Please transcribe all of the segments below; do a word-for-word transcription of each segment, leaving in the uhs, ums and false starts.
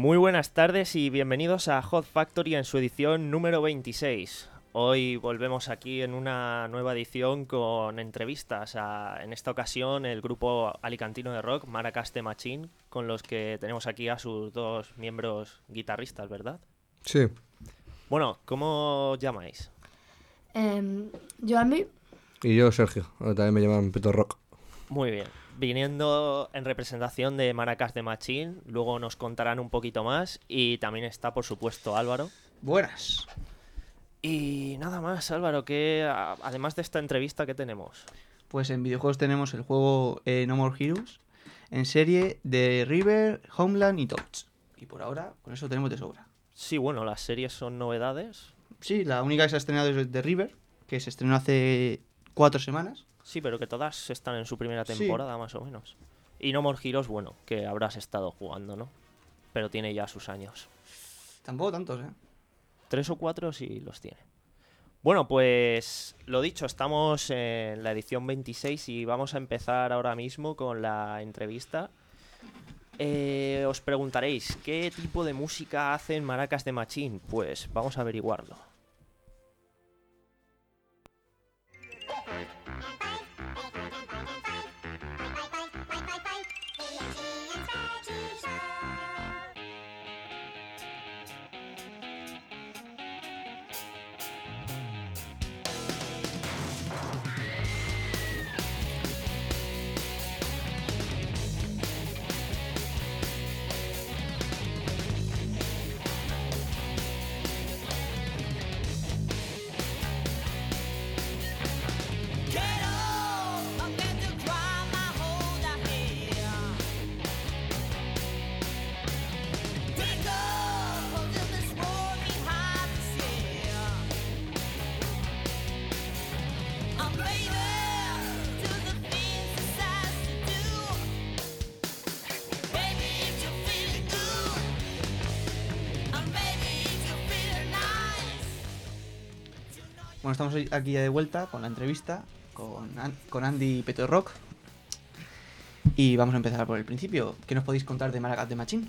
Muy buenas tardes y bienvenidos a Hot Factory en su edición número veintiséis. Hoy volvemos aquí en una nueva edición con entrevistas a, en esta ocasión, el grupo alicantino de rock Maracas The Machine, con los que tenemos aquí a sus dos miembros guitarristas, ¿verdad? Sí. Bueno, ¿cómo os llamáis? Eh, yo, Andy. Y yo, Sergio. Ahora también me llaman Peto Rock. Muy bien. Viniendo en representación de Maracas The Machine, luego nos contarán un poquito más. Y también está, por supuesto, Álvaro. Buenas. Y nada más, Álvaro, que además de esta entrevista, ¿qué tenemos? Pues en videojuegos tenemos el juego eh, No More Heroes, en serie de River, Homeland y Touch. Y por ahora, con eso tenemos de sobra. Sí, bueno, las series son novedades. Sí, la única que se ha estrenado es de River, que se estrenó hace cuatro semanas. Sí, pero que todas están en su primera temporada, sí, más o menos. Y No More Heroes, bueno, que habrás estado jugando, ¿no? Pero tiene ya sus años. Tampoco tantos, ¿eh? Tres o cuatro sí los tiene. Bueno, pues lo dicho, estamos en la edición veintiséis y vamos a empezar ahora mismo con la entrevista. Eh, os preguntaréis, ¿qué tipo de música hacen Maracas The Machine? Pues vamos a averiguarlo. Bueno, estamos aquí ya de vuelta con la entrevista con, con Andy y Peto Rock. Y vamos a empezar por el principio. ¿Qué nos podéis contar de Maracas The Machine?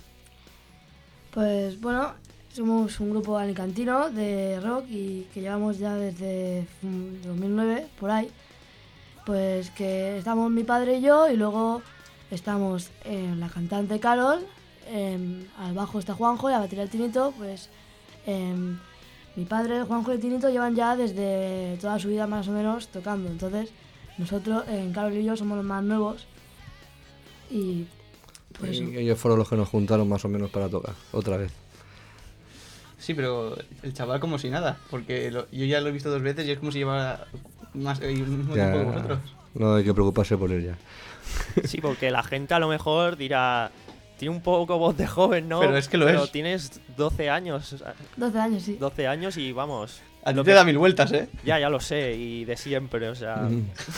Pues bueno, somos un grupo alicantino de rock y que llevamos ya desde dos mil nueve, por ahí. Pues que estamos mi padre y yo, y luego estamos en la cantante Carol, en, al bajo está Juanjo y a la batería el Tinito, pues en, mi padre, Juanjo y el Tinito llevan ya desde toda su vida más o menos tocando. Entonces nosotros, en Carol y yo, somos los más nuevos y pues y ellos fueron los que nos juntaron más o menos para tocar, otra vez. Sí, pero el chaval como si nada, porque lo, yo ya lo he visto dos veces y es como si llevara más el mismo ya, tiempo que vosotros. No hay que preocuparse por él ya. Sí, porque la gente a lo mejor dirá, tiene un poco voz de joven, ¿no? Pero es que lo pero es. tienes doce años. doce años, sí. doce años y vamos. A ti lo te que... da mil vueltas, ¿eh? Ya, ya lo sé, y de siempre, o sea...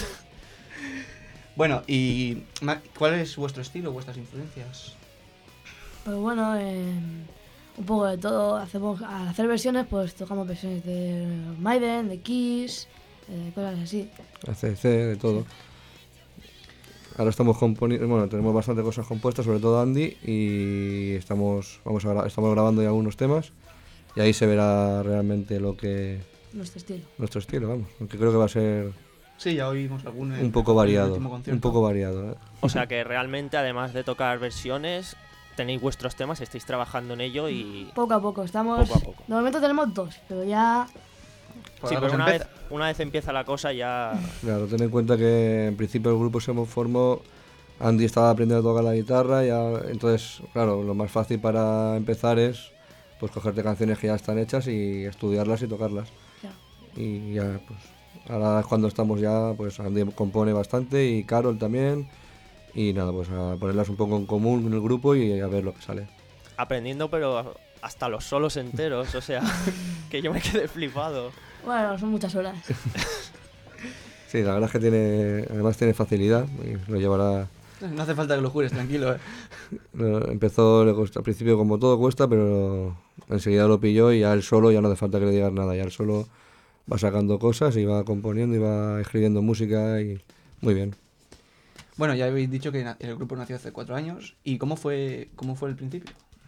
Bueno, ¿y cuál es vuestro estilo, vuestras influencias? Pues bueno, eh, un poco de todo. Hacemos, al hacer versiones, pues tocamos versiones de Maiden, de Kiss, eh, cosas así. A C C, de todo. Sí. Ahora estamos componiendo, bueno, tenemos bastante cosas compuestas, sobre todo Andy, y estamos, vamos a gra- estamos grabando ya algunos temas, y ahí se verá realmente lo que... Nuestro estilo. Nuestro estilo, vamos, aunque creo que va a ser... Sí, ya oímos algún... Un poco variado, un poco variado. ¿eh? O sea que realmente, además de tocar versiones, tenéis vuestros temas, estáis trabajando en ello y... Poco a poco, estamos... Poco a poco. De momento tenemos dos, pero ya... Sí, pero una vez, una vez empieza la cosa ya... Claro, ten en cuenta que en principio el grupo se formó, Andy estaba aprendiendo a tocar la guitarra, ya, entonces, claro, lo más fácil para empezar es pues cogerte canciones que ya están hechas y estudiarlas y tocarlas. Ya. Y ya, pues, ahora es cuando estamos ya, pues Andy compone bastante y Carol también, y nada, pues a ponerlas un poco en común en el grupo y a ver lo que sale. Aprendiendo, pero hasta los solos enteros, o sea, que yo me quedé flipado. Bueno, son muchas horas. Sí, la verdad es que tiene, además tiene facilidad y lo llevará... No hace falta que lo jures, tranquilo, ¿eh? Empezó, le costó, al principio como todo cuesta, pero enseguida lo pilló y ya él solo ya no hace falta que le digas nada, ya él solo va sacando cosas y va componiendo y va escribiendo música y muy bien. Bueno, ya habéis dicho que el grupo nació hace cuatro años. ¿Y cómo fue cómo fue el principio?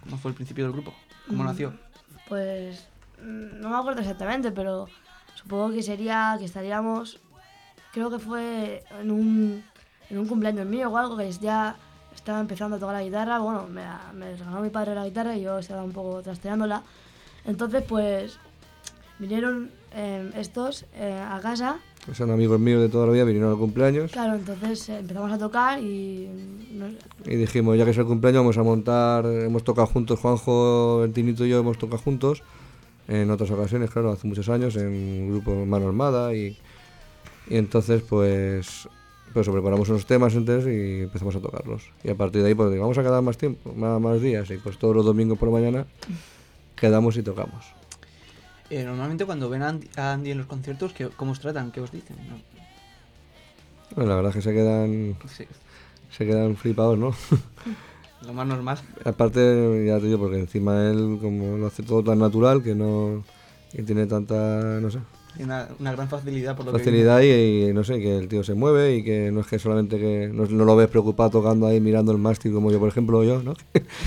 ¿Cómo fue el principio del grupo? ¿Cómo Mm, nació? Pues mm, no me acuerdo exactamente, pero supongo que sería que estaríamos, creo que fue en un, en un cumpleaños mío o algo, que ya estaba empezando a tocar la guitarra. Bueno, me, me regaló mi padre la guitarra y yo estaba un poco trasteándola. Entonces pues vinieron eh, estos eh, a casa. Son amigos míos de toda la vida, vinieron al cumpleaños. Claro, entonces eh, empezamos a tocar y... no- Y dijimos, ya que es el cumpleaños, vamos a montar, hemos tocado juntos, Juanjo, el Tinito y yo hemos tocado juntos, en otras ocasiones, claro, hace muchos años, en un grupo Mano Armada, y, y entonces pues, pues eso, preparamos unos temas entonces y empezamos a tocarlos. Y a partir de ahí pues vamos a quedar más tiempo, más, más días, y pues todos los domingos por la mañana quedamos y tocamos. Eh, normalmente cuando ven a Andy, a Andy en los conciertos, ¿qué, ¿cómo os tratan? ¿Qué os dicen? ¿No? Bueno, la verdad es que se quedan, Sí, se quedan flipados, ¿no? lo más normal. Aparte, ya te digo, porque encima él como lo hace todo tan natural que no que tiene tanta, no sé, Y una, una gran facilidad por lo que facilidad y, y no sé, que el tío se mueve y que no es que solamente que no, no lo ves preocupado tocando ahí mirando el mástil como yo, por ejemplo, yo, ¿no?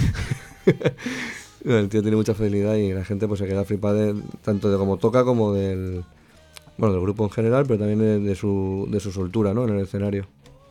El tío tiene mucha facilidad y la gente pues se queda flipada de, tanto de cómo toca como del, bueno, del grupo en general, pero también de, de su de su soltura, ¿no? En el escenario.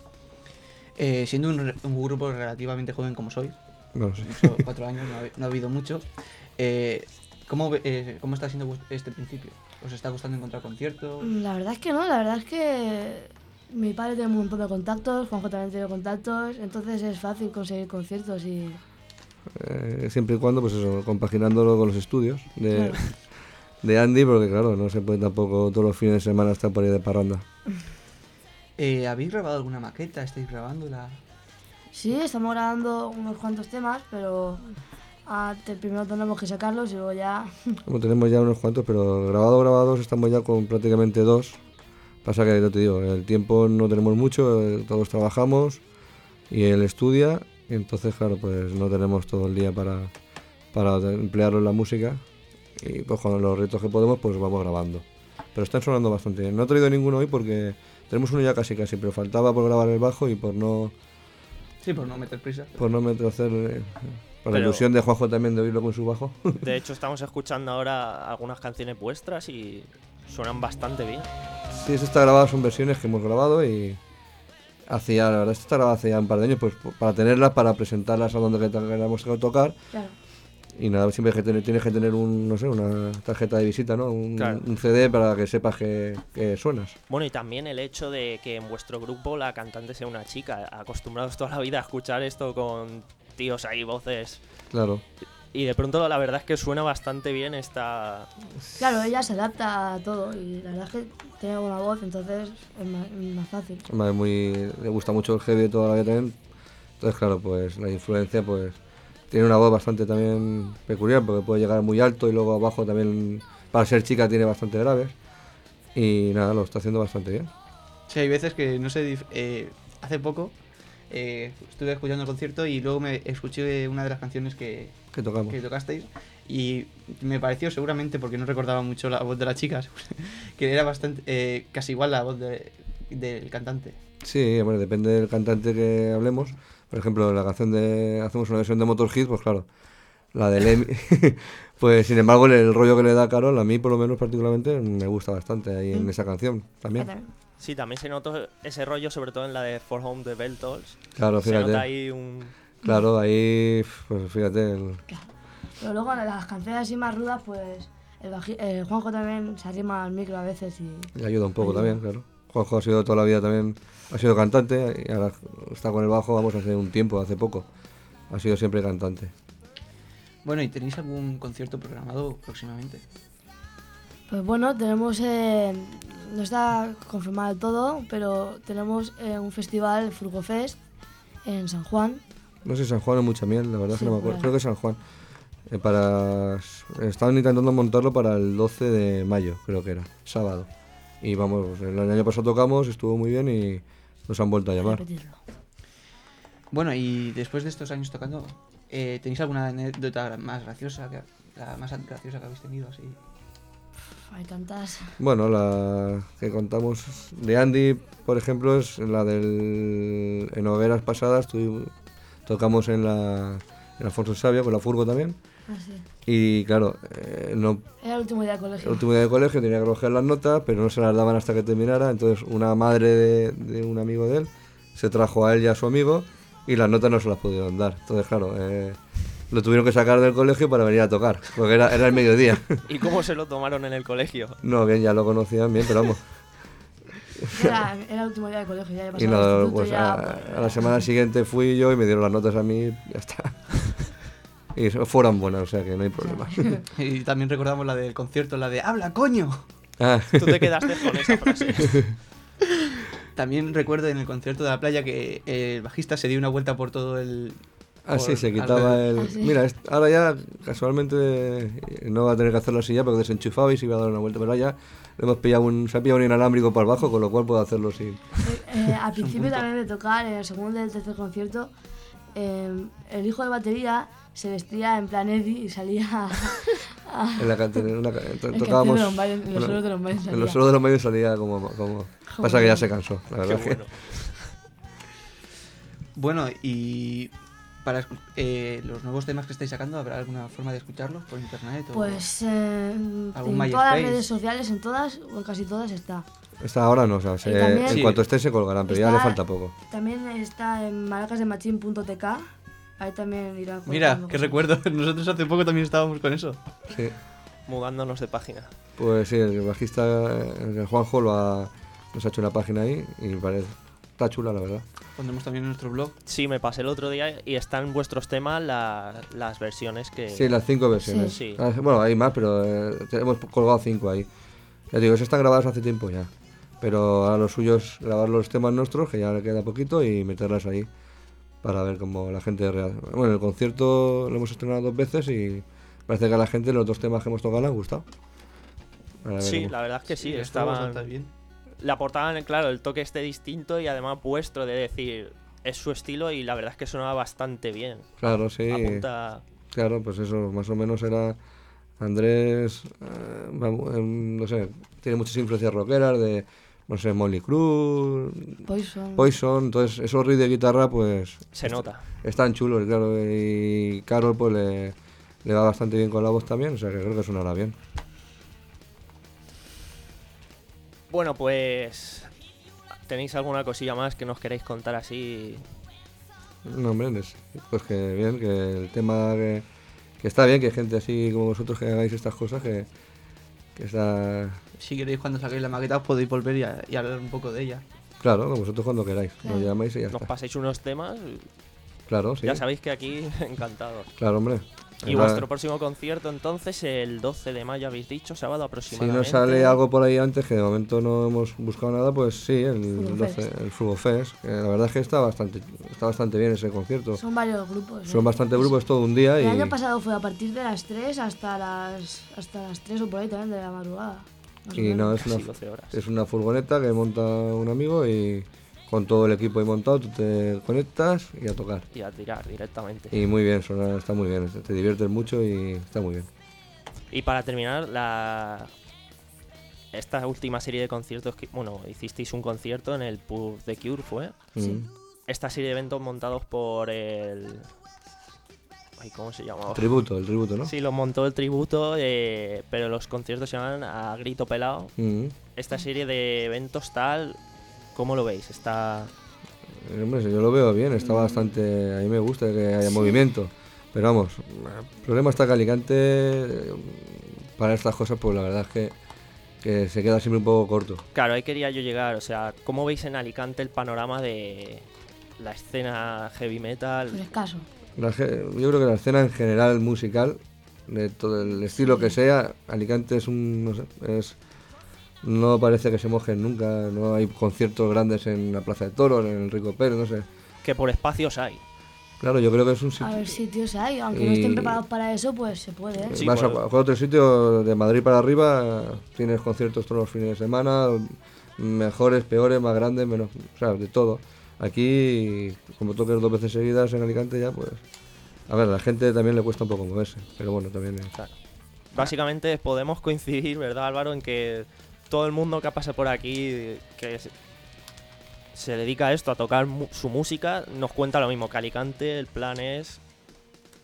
Eh, siendo un, re- un grupo relativamente joven como soy, No sé. solo cuatro años, no ha, no ha habido mucho, eh, ¿cómo, ve- eh, ¿cómo está siendo vus- este principio? ¿Os está costando encontrar conciertos? La verdad es que no, la verdad es que mi padre tiene un montón de contactos, Juanjo también tiene contactos, entonces es fácil conseguir conciertos y... Eh, siempre y cuando, pues eso, compaginándolo con los estudios de, Claro. de Andy, porque claro, no se puede tampoco todos los fines de semana estar por ahí de parranda. Eh, ¿Habéis grabado alguna maqueta? ¿Estáis grabándola? Sí, estamos grabando unos cuantos temas, pero ah, te- primero tenemos que sacarlos y luego ya... Como tenemos ya unos cuantos, pero grabado, grabados, estamos ya con prácticamente dos. Pasa que, yo te digo, el tiempo no tenemos mucho, eh, todos trabajamos y él estudia, y entonces, claro, pues no tenemos todo el día para, para emplearlo en la música. Y pues con los retos que podemos, pues vamos grabando. Pero están sonando bastante bien. No he traído ninguno hoy porque tenemos uno ya casi casi, pero faltaba por grabar el bajo y por no, Sí, por no meter prisa. por no meter hacer... eh, por la Pero- ilusión de Juanjo también de oírlo con su bajo. De hecho, estamos escuchando ahora algunas canciones vuestras y suenan bastante bien. Sí, eso está grabado, son versiones que hemos grabado y hacía, la verdad, esto está grabado hace ya un par de años, pues para tenerlas, para presentarlas a donde queramos tocar. Claro. Y nada, siempre hay que tener, tienes que tener un, no sé, una tarjeta de visita, ¿no? Un, Claro. un C D para que sepas que, que suenas. Bueno, y también el hecho de que en vuestro grupo la cantante sea una chica, acostumbrados toda la vida a escuchar esto con tíos ahí, voces. Claro. Y de pronto la verdad es que suena bastante bien esta... Claro, ella se adapta a todo y la verdad es que tiene buena voz, entonces es más, es más fácil. Además, muy, le gusta mucho el heavy de toda la vida también. Entonces, claro, pues la influencia, pues tiene una voz bastante también peculiar, porque puede llegar muy alto y luego abajo también, para ser chica, tiene bastante graves. Y nada, lo está haciendo bastante bien. Sí, hay veces que, no sé, dif- eh, hace poco eh, estuve escuchando el concierto y luego me escuché una de las canciones que, Que tocamos. que tocasteis y me pareció, seguramente porque no recordaba mucho la voz de la chica, que era bastante, eh, casi igual la voz de- del cantante. Sí, bueno, depende del cantante que hablemos. Por ejemplo, la canción de... Hacemos una versión de Motorhead, pues claro, la de Lemmy. Pues sin embargo, el, el rollo que le da a Carol, a mí por lo menos particularmente, me gusta bastante ahí en Mm. esa canción también. Sí, también se notó ese rollo, sobre todo en la de For Home de Bell Tolls. Claro, Se nota fíjate. ahí un... Claro, ahí, pues fíjate, el- Pero luego en las canciones así más rudas, pues el, baji- el Juanjo también se arrima al micro a veces y... le ayuda un poco Ayuda. también, claro. Juanjo ha sido toda la vida también, ha sido cantante y ahora está con el bajo, vamos, hace un tiempo, hace poco. Ha sido siempre cantante. Bueno, ¿y tenéis algún concierto programado próximamente? Pues bueno, tenemos... eh, no está confirmado del todo, pero tenemos eh, un festival, el Frugofest, en San Juan. No sé, San Juan o Mucha Miel, la verdad Sí, que no me acuerdo. por Creo ahí. que es San Juan. Eh, para... Estaban intentando montarlo para el doce de mayo, creo que era, sábado. Y vamos, el año pasado tocamos, estuvo muy bien y nos han vuelto a llamar. Repetirlo. Bueno, y después de estos años tocando, eh, ¿tenéis alguna anécdota más graciosa, que, la más graciosa que habéis tenido así? Hay tantas... Bueno, la que contamos de Andy, por ejemplo, es la del... En hogueras pasadas, tuvimos- tocamos en la, en Alfonso Sabia, con la furgo también. Ah, sí. Y claro, eh, no, Era el último día de colegio. el último día de colegio tenía que recoger las notas, pero no se las daban hasta que terminara. Entonces una madre de, de un amigo de él se trajo a él y a su amigo y las notas no se las pudieron dar. Entonces, claro, eh, lo tuvieron que sacar del colegio para venir a tocar, porque era, era el mediodía. ¿Y cómo se lo tomaron en el colegio? No, bien, ya lo conocían bien, pero vamos. Era, era el último día de colegio, ya he Y pasado nada, el instituto, pues ya, a, pues, a la semana siguiente fui yo y me dieron las notas a mí, ya está. Y fueron buenas, o sea que no hay problema. Y también recordamos la del concierto, la de ¡habla, coño! Ah, Tú te quedaste con esa frase. También recuerdo en el concierto de la playa que el bajista se dio una vuelta por todo el... ah, sí, por se quitaba alrededor. el... Ah, sí. Mira, est- ahora ya casualmente eh, no va a tener que hacerlo así ya porque desenchufado y se iba a dar una vuelta, pero ahora ya le hemos pillado un, se ha pillado un inalámbrico para el bajo, con lo cual puedo hacerlo sin... Eh, eh, al principio punto. también de tocar, en el segundo y el tercer concierto, eh, el hijo de batería se vestía en plan Eddie y salía a, a- En la cantera, en una ca- to- en tocábamos... canciones de los bailes- en los solos de los bailes En salía. los solos de los medios salía como... como pasa que ya se cansó, la Qué verdad. que- bueno. Bueno, y para escu- eh, los nuevos temas que estáis sacando, ¿habrá alguna forma de escucharlos por internet? O... Pues eh, en ¿Algún todas las MySpace? redes sociales, en todas, o en casi todas está. Está ahora no, o sea, se- también- en Sí. cuanto esté se colgarán, pero ya Está- le falta poco. También está en maracasdemachín punto t k, ahí también irá Mira, colgando qué cosas. recuerdo. Nosotros hace poco también estábamos con eso. Sí. Mudándonos de página. Pues sí, el bajista, el Juanjo, lo ha, nos ha hecho una página ahí y me parece, está chula, la verdad. Pondremos también en nuestro blog. Sí, me pasé el otro día y están vuestros temas la- las versiones que... Sí, las cinco versiones. Sí. Ah, bueno, hay más, pero eh, hemos colgado cinco ahí. Ya digo, esas están grabadas hace tiempo ya. Pero ahora lo suyo es grabar los temas nuestros, que ya le queda poquito, y meterlas ahí para ver cómo la gente... rea- Bueno, el concierto lo hemos estrenado dos veces y parece que a la gente los dos temas que hemos tocado le han gustado. Ahora Sí, veremos. la verdad es que sí, estuvo estaban... bastante bien. La portada, claro, el toque este distinto y además vuestro de decir, es su estilo y la verdad es que sonaba bastante bien. Claro, sí. Apunta... Claro, pues eso, más o menos era Andrés, eh, vamos, em, no sé, tiene muchas influencias rockeras de, no sé, Motley Crue, Poison. Poison, entonces esos riffs de guitarra pues Se nota. están chulos, claro, y Carol pues le, le va bastante bien con la voz también, o sea que creo que sonará bien. Bueno, pues... ¿Tenéis alguna cosilla más que nos queréis contar así? No, hombre, es- pues que bien, que el tema que, que está bien, que hay gente así como vosotros que hagáis estas cosas, que, que está... Si queréis, cuando saquéis la maqueta, os podéis volver y, a- y hablar un poco de ella. Claro, vosotros cuando queráis, Claro. nos llamáis y ya Nos está. pasáis unos temas, Claro, sí. ya sabéis que aquí encantados. Claro, hombre. Y La- vuestro próximo concierto entonces el doce de mayo habéis dicho, sábado Si aproximadamente. nos sale algo por ahí antes, que de momento no hemos buscado nada, pues sí, el Frugo doce, Fest. el Frugo Fest. Que la verdad es que está bastante, está bastante bien ese concierto. Son varios grupos. Son ¿eh? bastantes grupos, es todo un día El y... año pasado fue a partir de las tres hasta las hasta las tres o por ahí también de la madrugada. más o Y no, menos. es una, Casi doce horas. es una furgoneta que monta un amigo y con todo el equipo ahí montado tú te conectas y a tocar. Y a tirar directamente. Y muy bien, suena, está muy bien, te diviertes mucho y está muy bien. Y para terminar, la esta última serie de conciertos que, bueno, hicisteis un concierto en el pub The Cure, ¿fue? Sí. Mm. Esta serie de eventos montados por el... Ay, ¿cómo se llamaba? Tributo, el tributo, ¿no? Sí, lo montó el tributo, eh, pero los conciertos se llaman A Grito Pelado. Mm. Esta serie de eventos tal, ¿cómo lo veis? Está... Eh, Hombre, yo lo veo bien, está bastante... A mí me gusta que haya movimiento. Pero vamos, el problema está que Alicante, eh, para estas cosas, pues la verdad es que, que se queda siempre un poco corto. Claro, ahí quería yo llegar, o sea, ¿cómo veis en Alicante el panorama de la escena heavy metal? Pues escaso. La ge- yo creo que la escena en general musical, de todo el estilo que sea, Alicante es un... no sé, es... No parece que se mojen nunca, no hay conciertos grandes en la Plaza de Toros, en el Rico Pérez, no sé. Que por espacios hay. Claro, yo creo que es un A sitio... ver sitios hay, aunque no Y- estén preparados para eso, pues se puede. ¿eh? Sí, Vas a por- a otro sitio de Madrid para arriba, tienes conciertos todos los fines de semana, mejores, peores, más grandes, menos, o sea, de todo. Aquí, como toques dos veces seguidas en Alicante ya, pues... A ver, a la gente también le cuesta un poco moverse, pero bueno, también... es- Claro. Básicamente podemos coincidir, ¿verdad, Álvaro? En que todo el mundo que pasa por aquí, que se, se dedica a esto, a tocar mu- su música, nos cuenta lo mismo que Alicante. El plan es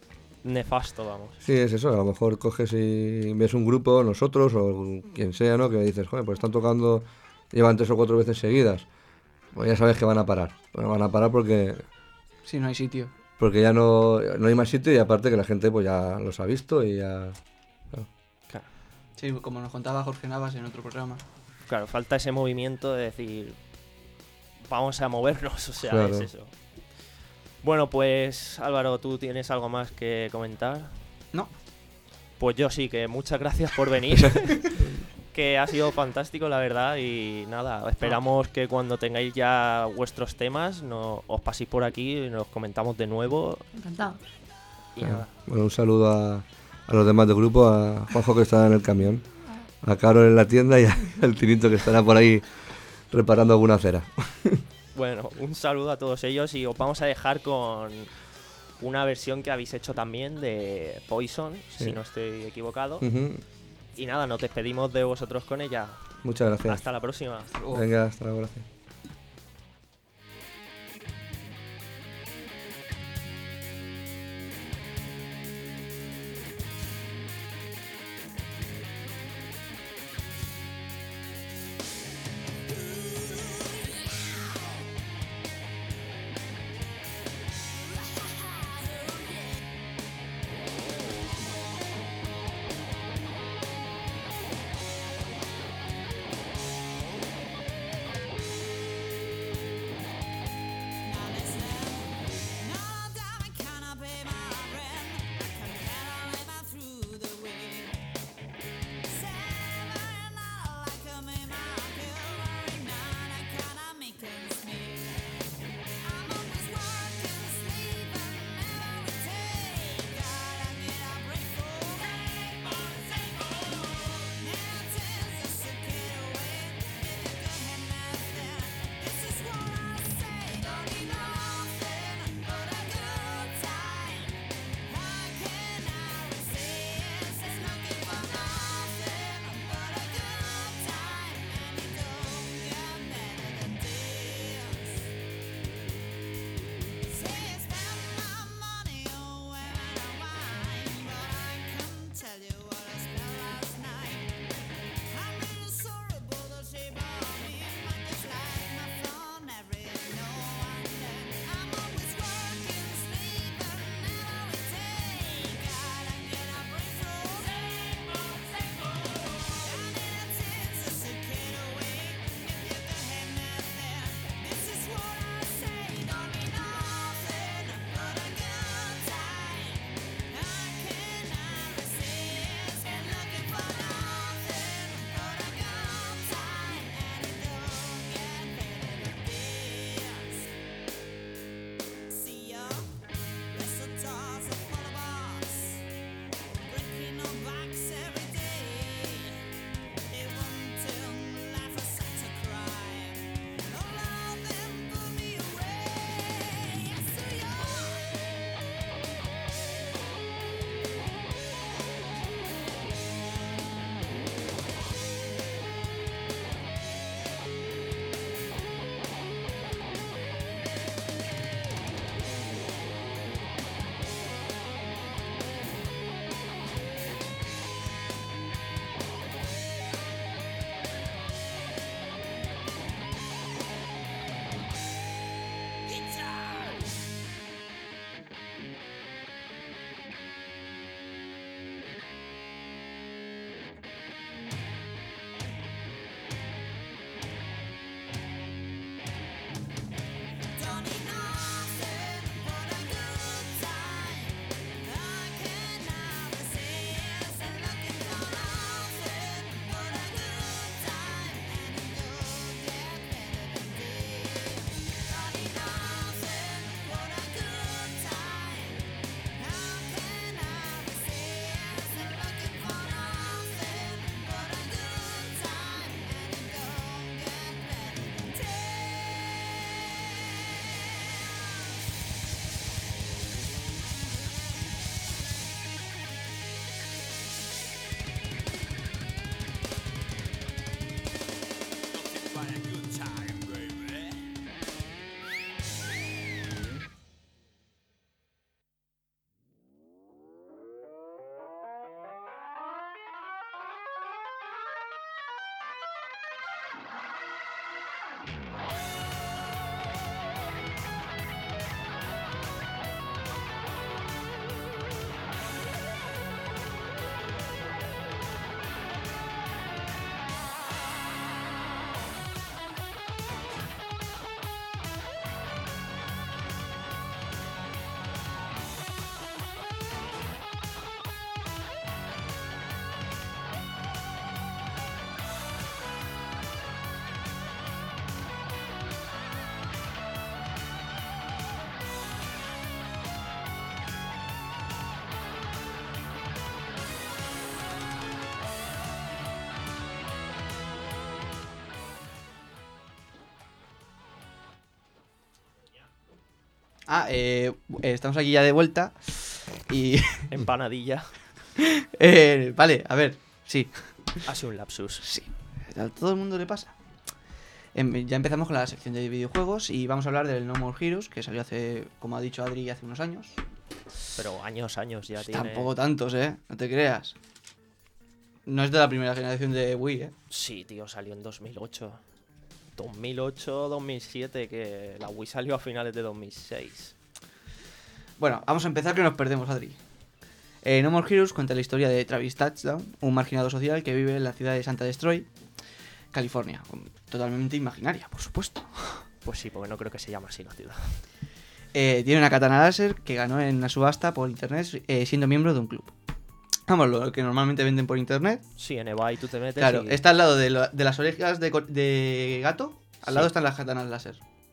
nefasto, vamos. Sí, es eso, a lo mejor coges y ves un grupo, nosotros o quien sea, ¿no? Que dices, joder, pues están tocando, llevan tres o cuatro veces seguidas. Pues ya sabes que van a parar. Bueno, van a parar porque Sí, no hay sitio. porque ya no, no hay más sitio y aparte que la gente pues ya los ha visto y ya... Claro, Sí, como nos contaba Jorge Navas en otro programa. claro, falta ese movimiento de decir, vamos a movernos, o sea, Claro. es eso. Bueno, pues Álvaro, ¿tú tienes algo más que comentar? No. Pues yo sí, que muchas gracias por venir. Que ha sido fantástico, la verdad. Y nada, esperamos que cuando tengáis ya vuestros temas, no, os paséis por aquí y nos comentamos de nuevo. Encantado. Y nada. Bueno, un saludo a, a los demás del grupo, a Juanjo que está en el camión, a Carol en la tienda y a- al Tinito que estará por ahí reparando alguna acera. Bueno, un saludo a todos ellos y os vamos a dejar con una versión que habéis hecho también de Poison, Sí. si no estoy equivocado. Ujú. Y nada, nos despedimos de vosotros con ella. Muchas gracias. Hasta la próxima. Venga, hasta luego, gracias. Ah, eh, eh, estamos aquí ya de vuelta y... Empanadilla. eh, vale, a ver, sí. Hace un lapsus. Sí, a todo el mundo le pasa. Em, ya empezamos con la sección de videojuegos y vamos a hablar del No More Heroes, que salió hace, como ha dicho Adri, hace unos años. Pero años, años ya tiene... Tampoco tantos, ¿eh? No te creas. No es de la primera generación de Wii, ¿eh? Sí, tío, salió en dos mil ocho. dos mil ocho, dos mil siete, que la Wii salió a finales de dos mil seis. Bueno, vamos a empezar que nos perdemos, Adri. Eh, No More Heroes cuenta la historia de Travis Touchdown, un marginado social que vive en la ciudad de Santa Destroy, California. Totalmente imaginaria, por supuesto. Pues sí, porque no creo que se llame así la ciudad. Eh, tiene una katana láser que ganó en una subasta por internet eh, siendo miembro de un club. Vamos, lo que normalmente venden por internet. Sí, en eBay tú te metes Claro, y... está al lado de, lo- de las orejas de, co- de gato. Al lado Sí. están las katanas láser.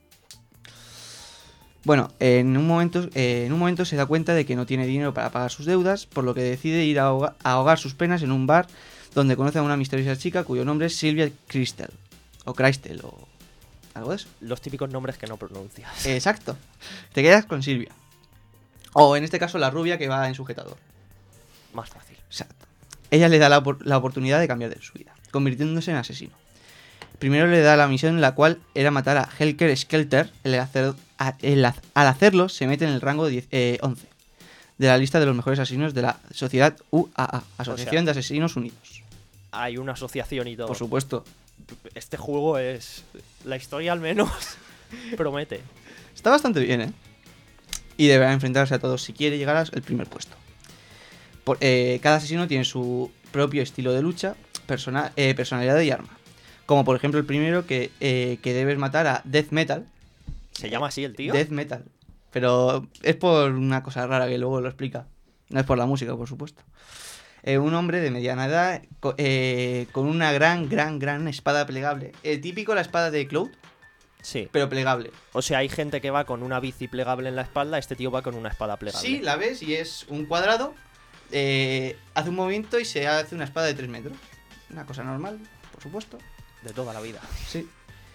Bueno, en un, momento, eh, en un momento se da cuenta de que no tiene dinero para pagar sus deudas, por lo que decide ir a, ahoga- a ahogar sus penas en un bar donde conoce a una misteriosa chica cuyo nombre es Sylvia Crystal. O Crystal, o algo de eso. Los típicos nombres que no pronuncias. Exacto. Te quedas con Silvia. O en este caso la rubia que va en sujetador. Más fácil. Exacto. Ella le da la, opor- la oportunidad de cambiar de su vida, convirtiéndose en asesino. Primero le da la misión en la cual era matar a Helker Skelter. El hacer- a- el haz- al hacerlo se mete en el rango diez, eh, once de la lista de los mejores asesinos de la sociedad U A A, Asociación O sea, de Asesinos Unidos. Hay una asociación y todo. Por supuesto. Este juego es... La historia al menos promete. Está bastante bien, ¿eh? Y deberá enfrentarse a todos si quiere llegar al primer puesto. Por- eh, cada asesino tiene su propio estilo de lucha, persona- eh, personalidad y arma. Como por ejemplo el primero que, eh, que debes matar a Death Metal. ¿Se llama así el tío? Death Metal. Pero es por una cosa rara que luego lo explica. No es por la música, por supuesto. Eh, un hombre de mediana edad co- eh, con una gran, gran, gran espada plegable. El típico la espada de Cloud, Sí. pero plegable. O sea, hay gente que va con una bici plegable en la espalda, este tío va con una espada plegable. Sí, la ves y es un cuadrado. eh, hace un movimiento y se hace una espada de tres metros. Una cosa normal, por supuesto. De toda la vida. Sí.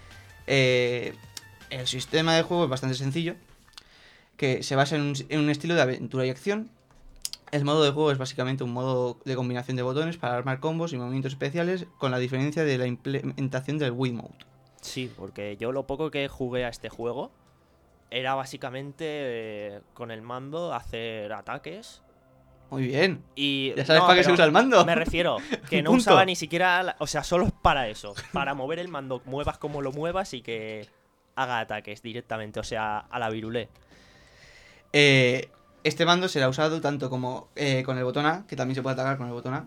Eh, el sistema de juego es bastante sencillo, que se basa en un, en un estilo de aventura y acción. El modo de juego es básicamente un modo de combinación de botones para armar combos y movimientos especiales, con la diferencia de la implementación del Wii Mode. Sí, porque yo lo poco que jugué a este juego era básicamente eh, con el mando hacer ataques. Muy bien. Y ¿Ya sabes no, para qué se pero usa el mando? Me refiero que no Punto. usaba ni siquiera, la- o sea, solo es para eso, para mover el mando, muevas como lo muevas y que haga ataques directamente, o sea, a la virulé. Eh, este mando será usado tanto como eh, con el botón A, que también se puede atacar con el botón A,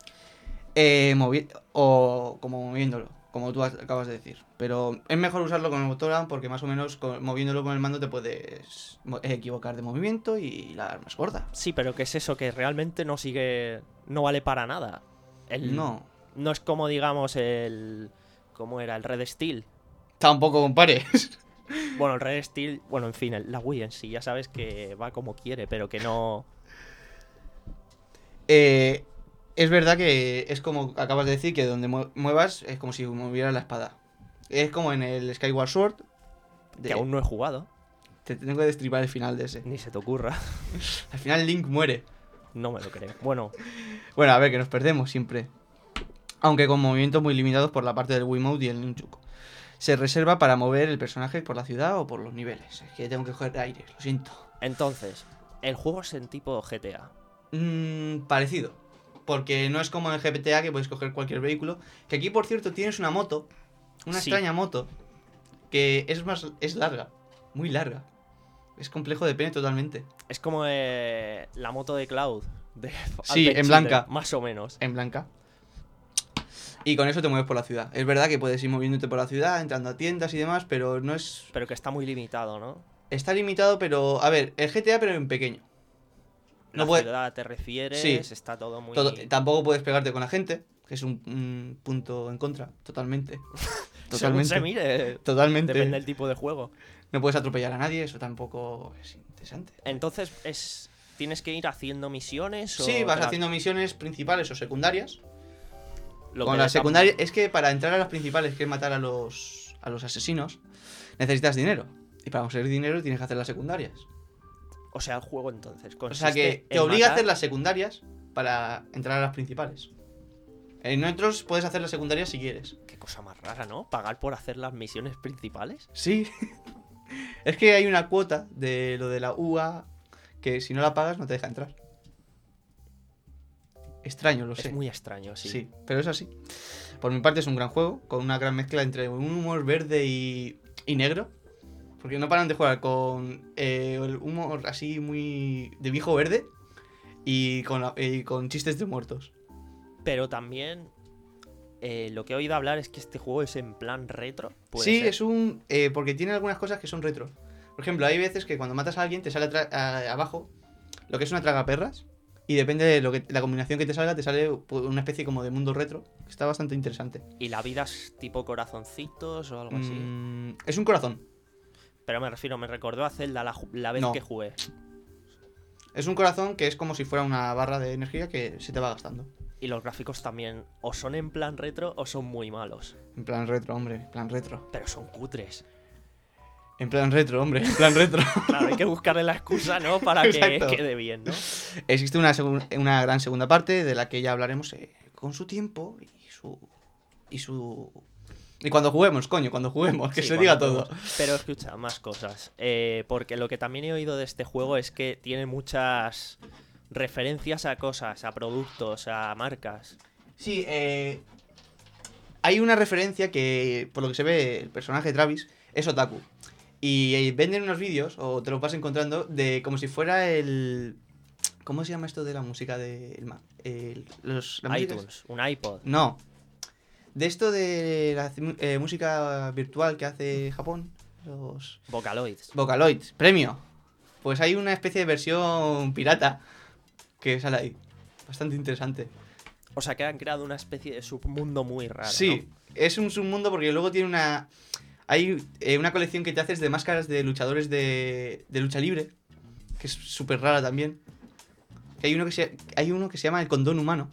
eh, movi- o como moviéndolo, como tú has- acabas de decir. Pero es mejor usarlo con el botón A porque más o menos con- moviéndolo con el mando te puedes mo- equivocar de movimiento y la arma es gorda. Sí, pero ¿qué es eso? Que realmente no sigue, no vale para nada. El- No, No es como, digamos, el... ¿Cómo era? El Red Steel. tampoco compares. Bueno, el Red Steel, bueno, en fin, el- la Wii en sí, ya sabes que va como quiere, pero que no... Eh, es verdad que es como acabas de decir, que donde mue- muevas es como si movieras la espada. Es como en el Skyward Sword. de- Que aún no he jugado, Te tengo que destripar el final de ese. ni se te ocurra. Al final Link muere. No me lo creo. Bueno, Bueno, a ver, que nos perdemos siempre. Aunque con movimientos muy limitados por la parte del Wiimote y el Nunchuk. Se reserva para mover el personaje por la ciudad o por los niveles. Es que tengo que coger aire, lo siento. entonces, el juego es en tipo G T A. Mm, parecido. Porque no es como en el G T A que puedes coger cualquier vehículo. Que aquí, por cierto, tienes una moto. Una Sí. extraña moto. Que es más. Es larga. Muy larga. Es complejo de pene totalmente. Es como eh, la moto de Cloud. De Sí, Advent en blanca. Children, más o menos. En blanca. Y con eso te mueves por la ciudad. Es verdad que puedes ir moviéndote por la ciudad, entrando a tiendas y demás, pero no es. Pero que está muy limitado, ¿no? Está limitado, pero. A ver, el G T A, pero en pequeño. La No puede- ciudad te refieres, Sí. está todo muy... Todo- tampoco puedes pegarte con la gente, que es un, un punto en contra, totalmente. Según Totalmente. se mire, Totalmente. depende del tipo de juego. No puedes atropellar a nadie, eso tampoco es interesante. Entonces, es ¿tienes que ir haciendo misiones? o Sí, vas te las- haciendo misiones principales o secundarias. lo Con que las le tam- secundarias, es que para entrar a las principales, que es matar a los, a los asesinos, necesitas dinero. Y para conseguir dinero tienes que hacer las secundarias. O sea, el juego entonces O sea que te en obliga a matar- hacer las secundarias para entrar a las principales. En otros puedes hacer las secundarias si quieres. Qué cosa más rara, ¿no? ¿Pagar por hacer las misiones principales? Sí. Es que hay una cuota de lo de la U A que si no la pagas no te deja entrar. Extraño, lo sé. Es muy extraño, sí. Sí, pero es así. Por mi parte es un gran juego, con una gran mezcla entre un humor verde y, y negro. Porque no paran de jugar con eh, el humor así muy de viejo verde y con, la- y con chistes de muertos. Pero también eh, lo que he oído hablar es que este juego es en plan retro. ¿Puede Sí, ser? es un... eh, porque tiene algunas cosas que son retro. Por ejemplo, hay veces que cuando matas a alguien te sale atra- a- abajo lo que es una tragaperras. Y depende de lo que, la combinación que te salga, te sale pues, una especie como de mundo retro. Que está bastante interesante. ¿Y la vida es tipo corazoncitos o algo así? Mm, es un corazón. Pero me refiero, me recordó a Zelda la, ju- la vez No. que jugué. Es un corazón que es como si fuera una barra de energía que se te va gastando. Y los gráficos también o son en plan retro o son muy malos. En plan retro, hombre, en plan retro. Pero son cutres. En plan retro, hombre, en plan retro. Claro, hay que buscarle la excusa, ¿no? Para que Exacto. quede bien, ¿no? Existe una, segun- una gran segunda parte de la que ya hablaremos eh, con su tiempo y su... Y su... Y cuando juguemos, coño, cuando juguemos, que Sí, se cuando diga todo. juguemos. Pero escucha, más cosas. Eh, porque lo que también he oído de este juego es que tiene muchas referencias a cosas, a productos, a marcas. Sí, eh... Hay una referencia que, por lo que se ve, el personaje de Travis es otaku. Y eh, venden unos vídeos, o te lo vas encontrando, de como si fuera el... ¿Cómo se llama esto de la música de... El, ma- el- los, la música es- iTunes, un iPod. No. De esto de la eh, música virtual que hace Japón, los Vocaloids. Vocaloids, premio. Pues hay una especie de versión pirata que sale ahí. Bastante interesante. O sea que han creado una especie de submundo muy raro. Sí, ¿no? es un submundo porque luego tiene una... Hay eh, una colección que te haces de máscaras de luchadores de, de lucha libre, que es súper rara también. Que hay uno que se, hay uno que se llama el condón humano.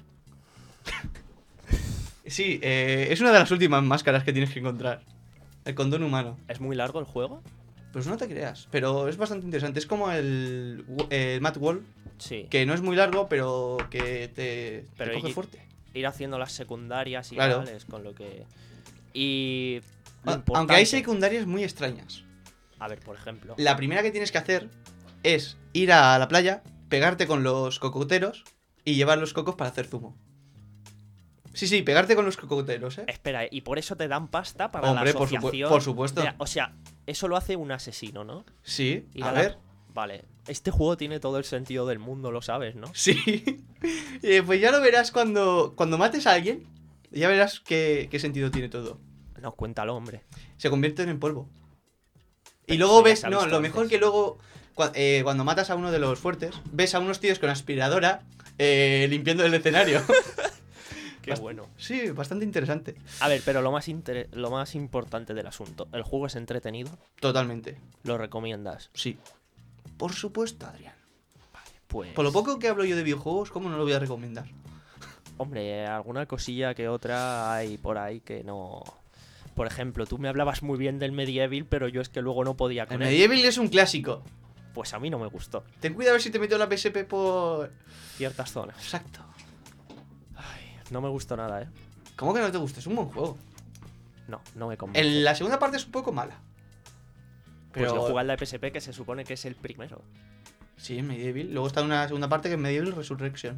Sí, eh, es una de las últimas máscaras que tienes que encontrar. El condón humano. ¿Es muy largo el juego? Pues no te creas, pero es bastante interesante. Es como el, el Mad Wall, Sí. que no es muy largo, pero que te, Pero te coge y- fuerte. Ir haciendo las secundarias y Claro. tales, con lo que... Y... lo A- Aunque hay importante- secundarias muy extrañas. A ver, por ejemplo. La primera que tienes que hacer es ir a la playa, pegarte con los cocoteros y llevar los cocos para hacer zumo. Sí, sí, pegarte con los cocoteros, ¿eh? Espera, y por eso te dan pasta para Hombre, la por, supu- asociación. por supuesto. de la- o sea, eso lo hace un asesino, ¿no? Sí, Ir a la- ver. Vale. Este juego tiene todo el sentido del mundo, lo sabes, ¿no? Sí. Eh, pues ya lo verás cuando, cuando mates a alguien. Ya verás qué, qué sentido tiene todo. No, cuéntalo, hombre. Se convierten en polvo. Y Pero luego eso ya ves, se ha no, visto lo antes. mejor que luego, cua- eh, cuando matas a uno de los fuertes, ves a unos tíos con aspiradora eh, limpiando el escenario. Qué bueno. Sí, bastante interesante. A ver, pero lo más, inter- lo más importante del asunto. ¿El juego es entretenido? Totalmente. ¿Lo recomiendas? Sí. Por supuesto, Adrián. Pues... Por lo poco que hablo yo de videojuegos, ¿cómo no lo voy a recomendar? Hombre, alguna cosilla que otra hay por ahí que no... Por ejemplo, tú me hablabas muy bien del Medieval, pero yo es que luego no podía El con él. Medieval es un clásico. Pues a mí no me gustó. Ten cuidado a ver si te meto la P S P por... Ciertas zonas. Exacto. No me gustó nada, ¿eh? ¿Cómo que no te gusta? Es un buen juego. No, no me convence. En la segunda parte es un poco mala. Pues Pero... yo jugué al de P S P, que se supone que es el primero. Sí, en Medieval. Luego está una segunda parte que es Medieval Resurrection.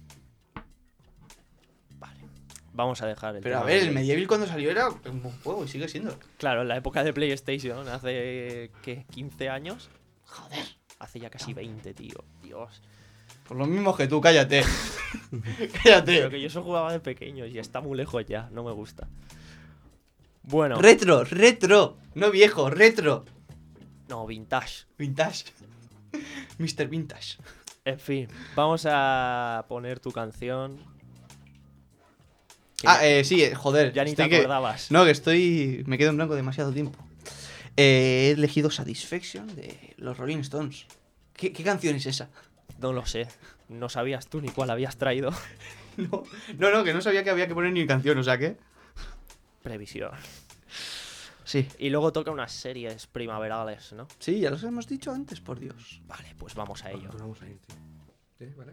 Vale. Vamos a dejar el Pero a tema ver, de- el Medieval cuando salió era un buen juego y sigue siendo. Claro, en la época de PlayStation, hace... ¿qué? ¿quince años? Joder. Hace ya casi veinte, tío. Dios. Por lo mismo que tú, cállate. Pero cállate. que yo eso jugaba de pequeño y está muy lejos ya. No me gusta. Bueno. Retro, retro. No viejo, retro. No, vintage. Vintage. mister Vintage. En fin, vamos a poner tu canción. Que Ah, ya, eh, sí, eh, joder. ya ni te estoy que- acordabas. No, que estoy... Me quedo en blanco demasiado tiempo. Eh, he elegido Satisfaction de los Rolling Stones. ¿Qué, qué canción es esa? No lo sé. No sabías tú ni cuál habías traído. No, no, no, que no sabía que había que poner ni canción, o sea que... Previsión. Sí, Sí. Y luego toca unas series primaverales, ¿no? Sí, ya los hemos dicho antes, por Dios. Vale, pues vamos a ello. Pues vamos a ir, tío. ¿Sí? ¿Vale?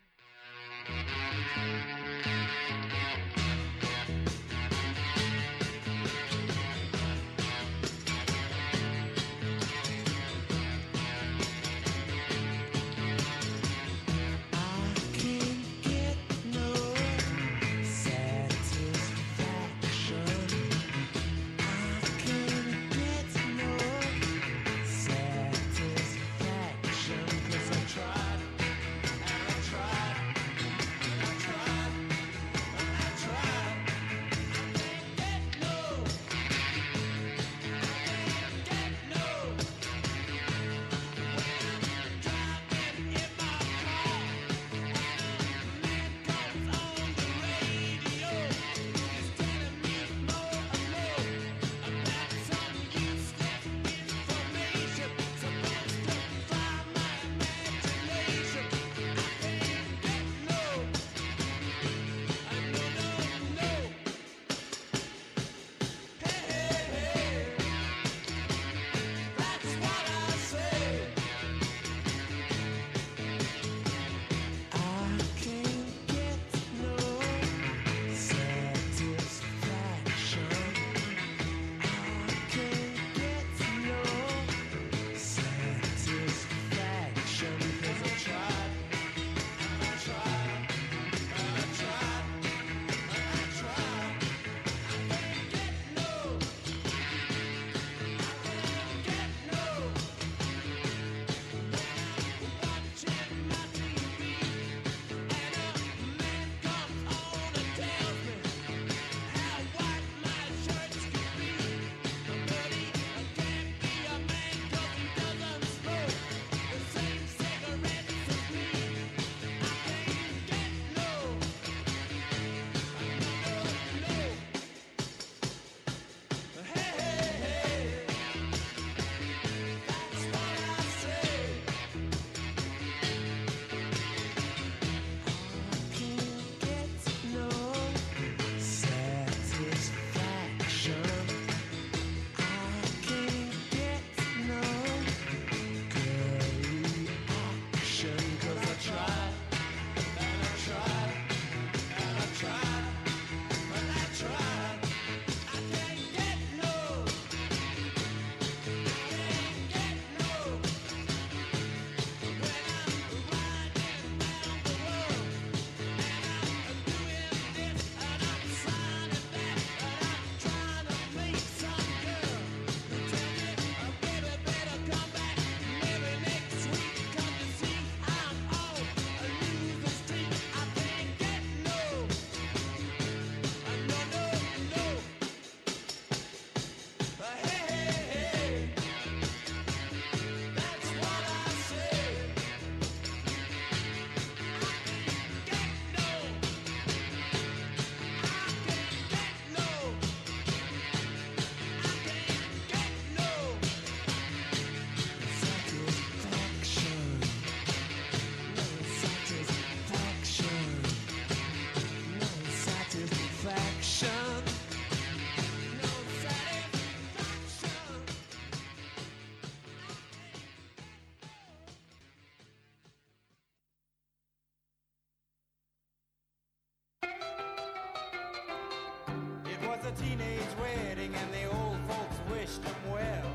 a teenage wedding and the old folks wished him well.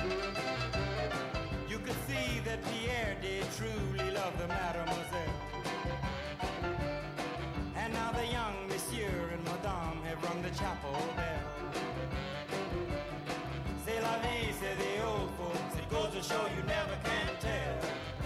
You could see that Pierre did truly love the mademoiselle. And now the young monsieur and madame have rung the chapel bell. C'est la vie, say the old folks, it goes to show you never can tell.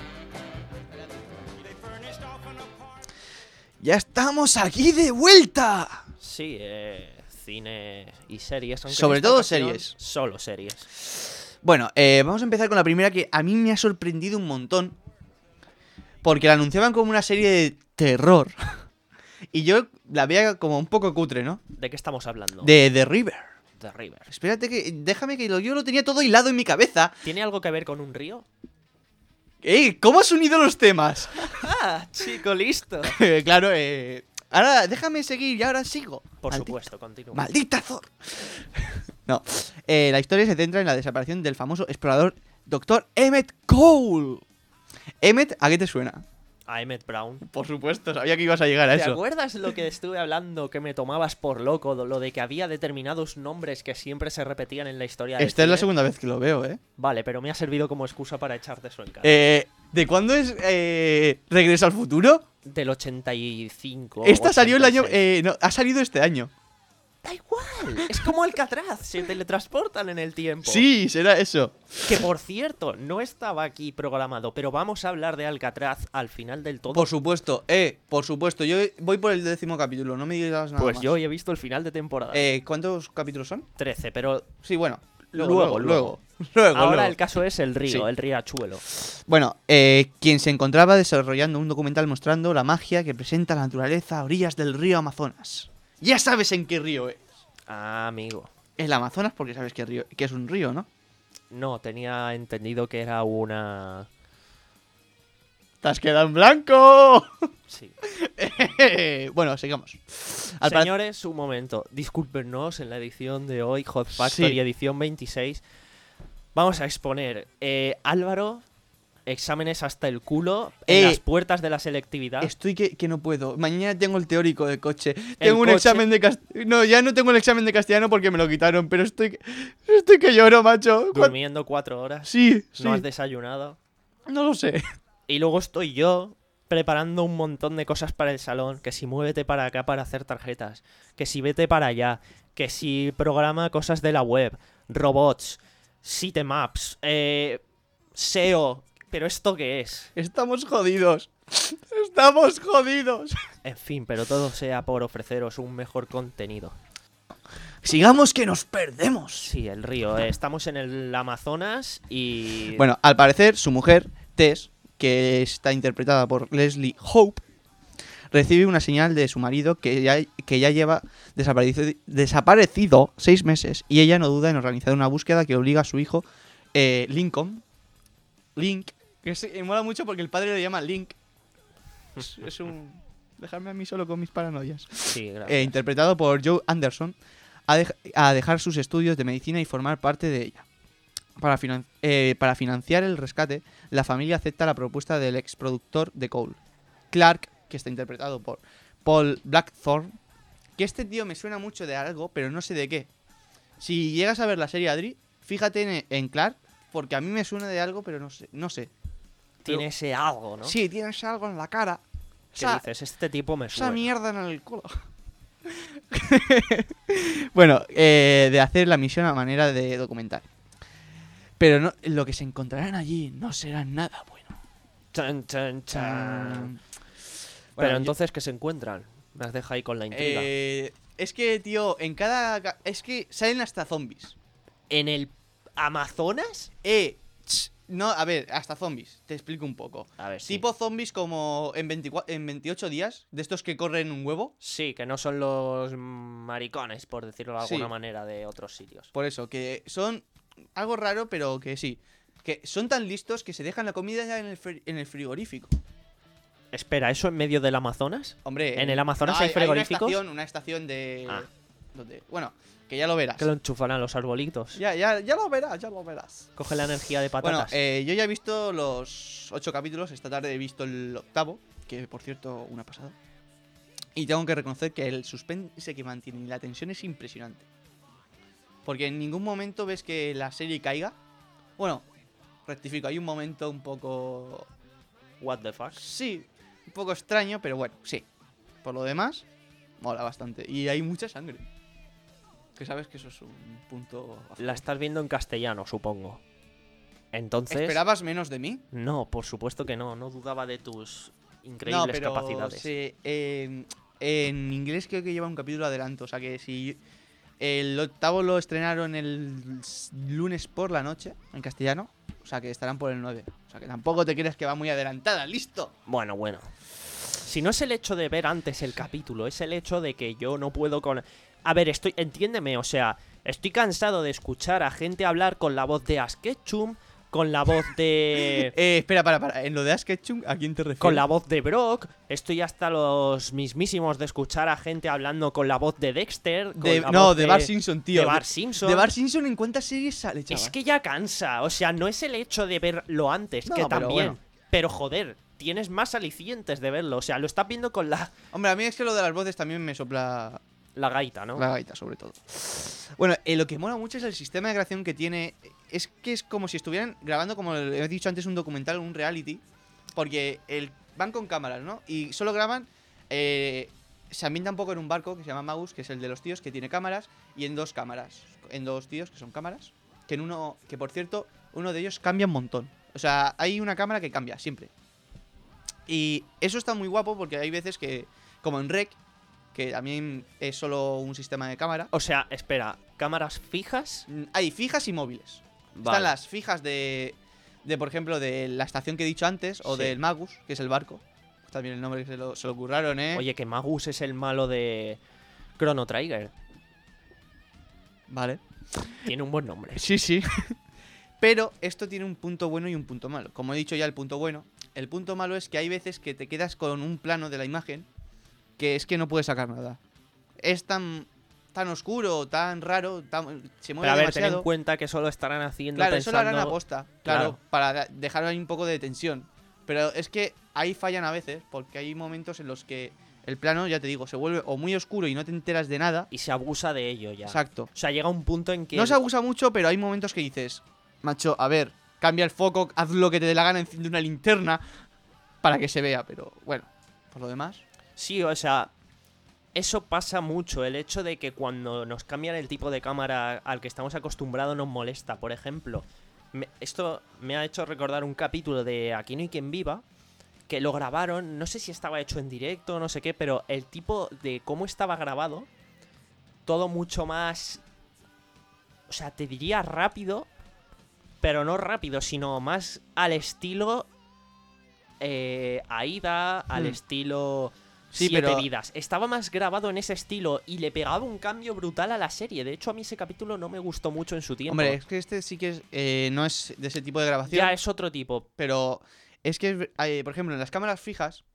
They furnished off an apartment. ¡Ya estamos aquí de vuelta! Sí, eh, cine y series. Aunque Sobre en esta todo ocasión, series. Solo series. Bueno, eh, vamos a empezar con la primera que a mí me ha sorprendido un montón. Porque la anunciaban como una serie de terror. Y yo la veía como un poco cutre, ¿no? ¿De qué estamos hablando? De The River. The River. Espérate que... Déjame que lo, yo lo tenía todo hilado en mi cabeza. ¿Tiene algo que ver con un río? ¡Ey! ¿Cómo has unido los temas? ¡Ah, chico, listo! Claro, eh... Ahora déjame seguir y ahora sigo. Por Maldito- supuesto, continúa. ¡Maldita Thor! No. Eh, la historia se centra en la desaparición del famoso explorador doctor Emmett Cole. Emmett, ¿a qué te suena? A Emmett Brown. Por supuesto, sabía que ibas a llegar a ¿Te eso. acuerdas lo que estuve hablando que me tomabas por loco? Lo de que había determinados nombres que siempre se repetían en la historia del Esta es la cine? segunda vez que lo veo, ¿eh? Vale, pero me ha servido como excusa para echarte eso en cara. eh ¿De cuándo es eh, Regreso al Futuro? Del ochenta y cinco. Esta salió el año... ochenta y seis. Eh, no, ha salido este año. Da igual, es como Alcatraz, se teletransportan en el tiempo. Sí, será eso. Que por cierto, no estaba aquí programado, pero vamos a hablar de Alcatraz al final del todo. Por supuesto, eh, por supuesto. Yo voy por el décimo capítulo, no me digas nada Pues más. yo he visto el final de temporada. Eh, ¿Cuántos capítulos son? trece, pero Sí, bueno. Luego, Luego, luego. luego. luego, ahora luego. el caso es el río, Sí. el riachuelo. Bueno, eh, quien se encontraba desarrollando un documental mostrando la magia que presenta la naturaleza a orillas del río Amazonas. Ya sabes en qué río es. Ah, amigo. El Amazonas porque sabes que, río, que es un río, ¿no? No, tenía entendido que era una... ¡Te has quedado en blanco! Sí. Bueno, sigamos. Al par- Señores, un momento. Discúlpenos en la edición de hoy, Hot Factory, Sí. edición veintiséis. Vamos a exponer. Eh, Álvaro, exámenes hasta el culo en Eh, las puertas de la selectividad. Estoy que, que no puedo. Mañana tengo el teórico de coche. Tengo un coche? examen de castellano. No, ya no tengo el examen de castellano porque me lo quitaron, pero estoy que, estoy que lloro, macho. ¿Cuán- Durmiendo cuatro horas. Sí, sí. No has desayunado. No lo sé. Y luego estoy yo preparando un montón de cosas para el salón. Que si muévete para acá para hacer tarjetas. Que si vete para allá. Que si programa cosas de la web. Robots. Sitemaps. Eh, S E O. ¿Pero esto qué es? Estamos jodidos. Estamos jodidos. En fin, pero todo sea por ofreceros un mejor contenido. Sigamos que nos perdemos. Sí, el río. eh, Estamos en el Amazonas y... Bueno, al parecer, su mujer, Tess, que está interpretada por Leslie Hope, recibe una señal de su marido que ya, que ya lleva desaparecido, desaparecido seis meses y ella no duda en organizar una búsqueda que obliga a su hijo, eh, Lincoln, Link, que se, me mola mucho porque el padre le llama Link. Es, es un... Dejarme a mí solo con mis paranoias. Sí, gracias. Eh, interpretado por Joe Anderson, a, dej- a dejar sus estudios de medicina y formar parte de ella. Para, finan- eh, para financiar el rescate, la familia acepta la propuesta del ex productor de Cole, Clark, que está interpretado por Paul Blackthorne, que este tío me suena mucho de algo, pero no sé de qué. Si llegas a ver la serie, Adri, fíjate en, en Clark, porque a mí me suena de algo, pero no sé. No sé. Tiene ese algo, ¿no? Sí, tienes algo en la cara. ¿Qué Esa- dices? Este tipo me esa suena. mierda en el culo. Bueno, eh, de hacer la misión a manera de documental. Pero no, lo que se encontrarán allí no será nada bueno. Chan, chan, chan. Chan. Pero Bueno, yo- entonces, ¿qué se encuentran? Me has dejado ahí con la intriga. Eh, es que, tío, en cada... ca- Es que salen hasta zombies. ¿En el Amazonas? Eh, ch, no, a ver, hasta zombies. Te explico un poco. A ver, sí. Tipo zombies como en, veinticuatro, en veintiocho días, de estos que corren un huevo. Sí, que no son los maricones, por decirlo de Sí. alguna manera, de otros sitios. Por eso, que son algo raro, pero que sí. Que son tan listos que se dejan la comida ya en el, fri- en el frigorífico. Espera, ¿eso en medio del Amazonas? Hombre, ¿En el Amazonas no, hay frigoríficos? Hay una estación, una estación de... Ah. donde- bueno, que ya lo verás. Que lo enchufarán los arbolitos. Ya, ya, ya lo verás, ya lo verás. Coge la energía de Bueno, patatas. eh, yo ya he visto los ocho capítulos. Esta tarde he visto el octavo, que por cierto, una pasada. Y tengo que reconocer que el suspense que mantiene y la tensión es impresionante. Porque en ningún momento ves que la serie caiga. Bueno, rectifico, hay un momento un poco... What the fuck? Sí, un poco extraño, pero bueno, sí. Por lo demás, mola bastante. Y hay mucha sangre. Que sabes que eso es un punto... a favor. La estás viendo en castellano, supongo. Entonces... ¿Esperabas menos de mí? No, por supuesto que no. No dudaba de tus No, increíbles pero capacidades. se- eh, en inglés creo que lleva un capítulo adelanto. O sea que si el octavo lo estrenaron el s- lunes por la noche en castellano, o sea que estarán por el nueve. O sea que tampoco te creas que va muy adelantada. ¡Listo! Bueno, bueno. Si no es el hecho de ver antes el capítulo, es el hecho de que yo no puedo con... A ver, estoy... Entiéndeme, o sea, estoy cansado de escuchar a gente hablar con la voz de Ash Ketchum, con la voz de... Eh, espera, para, para. En lo de Ash Ketchum, ¿a quién te refieres? Con la voz de Brock, estoy hasta los mismísimos de escuchar a gente hablando con la voz de Dexter. Con De- la no, voz de Bart Simpson, tío. De Bart Simpson. De Bart Simpson, ¿en cuántas series sale, chaval? Es que ya cansa. O sea, no es el hecho de verlo antes, No, que pero también. bueno. Pero joder, tienes más alicientes de verlo. O sea, lo estás viendo con la, Hombre, a mí es que lo de las voces también me sopla la gaita, ¿no? la gaita, sobre todo. Bueno, eh, lo que mola mucho es el sistema de grabación que tiene. Es que es como si estuvieran grabando, como he dicho antes, un documental, un reality. Porque el, van con cámaras, ¿no? Y solo graban. Eh, se ambienta un poco en un barco que se llama Magus, que es el de los tíos, que tiene cámaras. Y en dos cámaras. En dos tíos, que son cámaras. Que en uno. Que por cierto, uno de ellos cambia un montón. O sea, hay una cámara que cambia, siempre. Y eso está muy guapo porque hay veces que. Como en Rec, que también es solo un sistema de cámara. O sea, espera, ¿cámaras fijas? mm, Hay fijas y móviles. Vale. Están las fijas de, de, por ejemplo, de la estación que he dicho antes, o Sí. del Magus, que es el barco. También el nombre que se lo, se lo curraron, ¿eh? Oye, que Magus es el malo de Chrono Trigger. Vale. Tiene un buen nombre. Sí, sí. Pero esto tiene un punto bueno y un punto malo. Como he dicho ya, el punto bueno. El punto malo es que hay veces que te quedas con un plano de la imagen que es que no puedes sacar nada. Es tan, tan oscuro, tan raro, tan, se mueve Pero a ver, ten demasiado. en cuenta que solo estarán haciendo Claro, eso lo pensando... harán aposta, claro, Claro. para da- dejar ahí un poco de tensión. Pero es que ahí fallan a veces, porque hay momentos en los que el plano, ya te digo, se vuelve o muy oscuro y no te enteras de nada. Y se abusa de ello ya. Exacto. O sea, llega un punto en que... No se abusa mucho, pero hay momentos que dices, macho, a ver, cambia el foco, haz lo que te dé la gana, enciende una linterna para que se vea. Pero bueno, por lo demás. Sí, o sea, eso pasa mucho. El hecho de que cuando nos cambian el tipo de cámara al que estamos acostumbrados nos molesta. Por ejemplo, me- esto me ha hecho recordar un capítulo de Aquí no hay quien viva, que lo grabaron, no sé si estaba hecho en directo o no sé qué, pero el tipo de cómo estaba grabado, todo mucho más... O sea, te diría rápido, pero no rápido, sino más al estilo... Eh, Aida, al Hmm. estilo... Sí, Siete pero- vidas. Estaba más grabado en ese estilo y le pegaba un cambio brutal a la serie. De hecho, a mí ese capítulo no me gustó mucho en su tiempo. Hombre, es que este sí que es, eh, no es de ese tipo de grabación. ya es otro tipo. Pero es que, eh, por ejemplo, en las cámaras fijas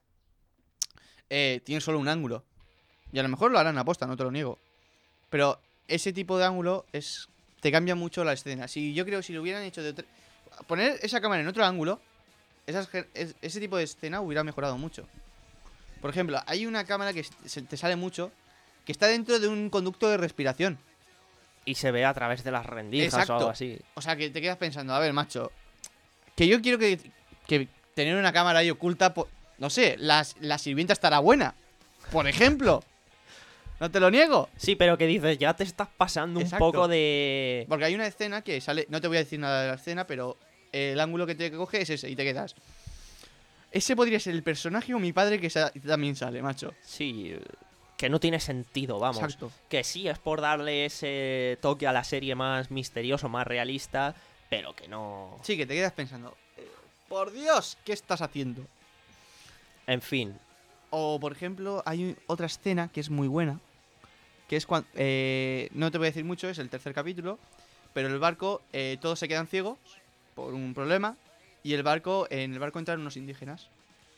eh, tienen solo un ángulo. Y a lo mejor lo harán aposta, no te lo niego. Pero ese tipo de ángulo es te cambia mucho la escena. Si yo creo que si lo hubieran hecho de otra... Poner esa cámara en otro ángulo, esas ge- es- ese tipo de escena hubiera mejorado mucho. Por ejemplo, hay una cámara que se- te sale mucho que está dentro de un conducto de respiración. Y se ve a través de las rendijas Exacto. o algo así. O sea, que te quedas pensando, a ver, macho, que yo quiero que, que tener una cámara ahí oculta, po- no sé, las, la sirvienta estará buena, por ejemplo. No te lo niego. Sí, pero que dices, ya te estás pasando Exacto. un poco de... Porque hay una escena que sale, no te voy a decir nada de la escena, pero el ángulo que te coge es ese y te quedas. Ese podría ser el personaje o mi padre que sa- también sale, macho. Sí, que no tiene sentido, vamos. Exacto. Que sí, es por darle ese toque a la serie más misterioso, más realista, pero que no... Sí, que te quedas pensando, eh, por Dios, ¿qué estás haciendo? En fin, O, por ejemplo, hay un- otra escena que es muy buena. Que es cuando... no te voy a decir mucho, es el tercer capítulo. Pero el barco, eh, todos se quedan ciegos por un problema. Y el barco, en el barco entran unos indígenas.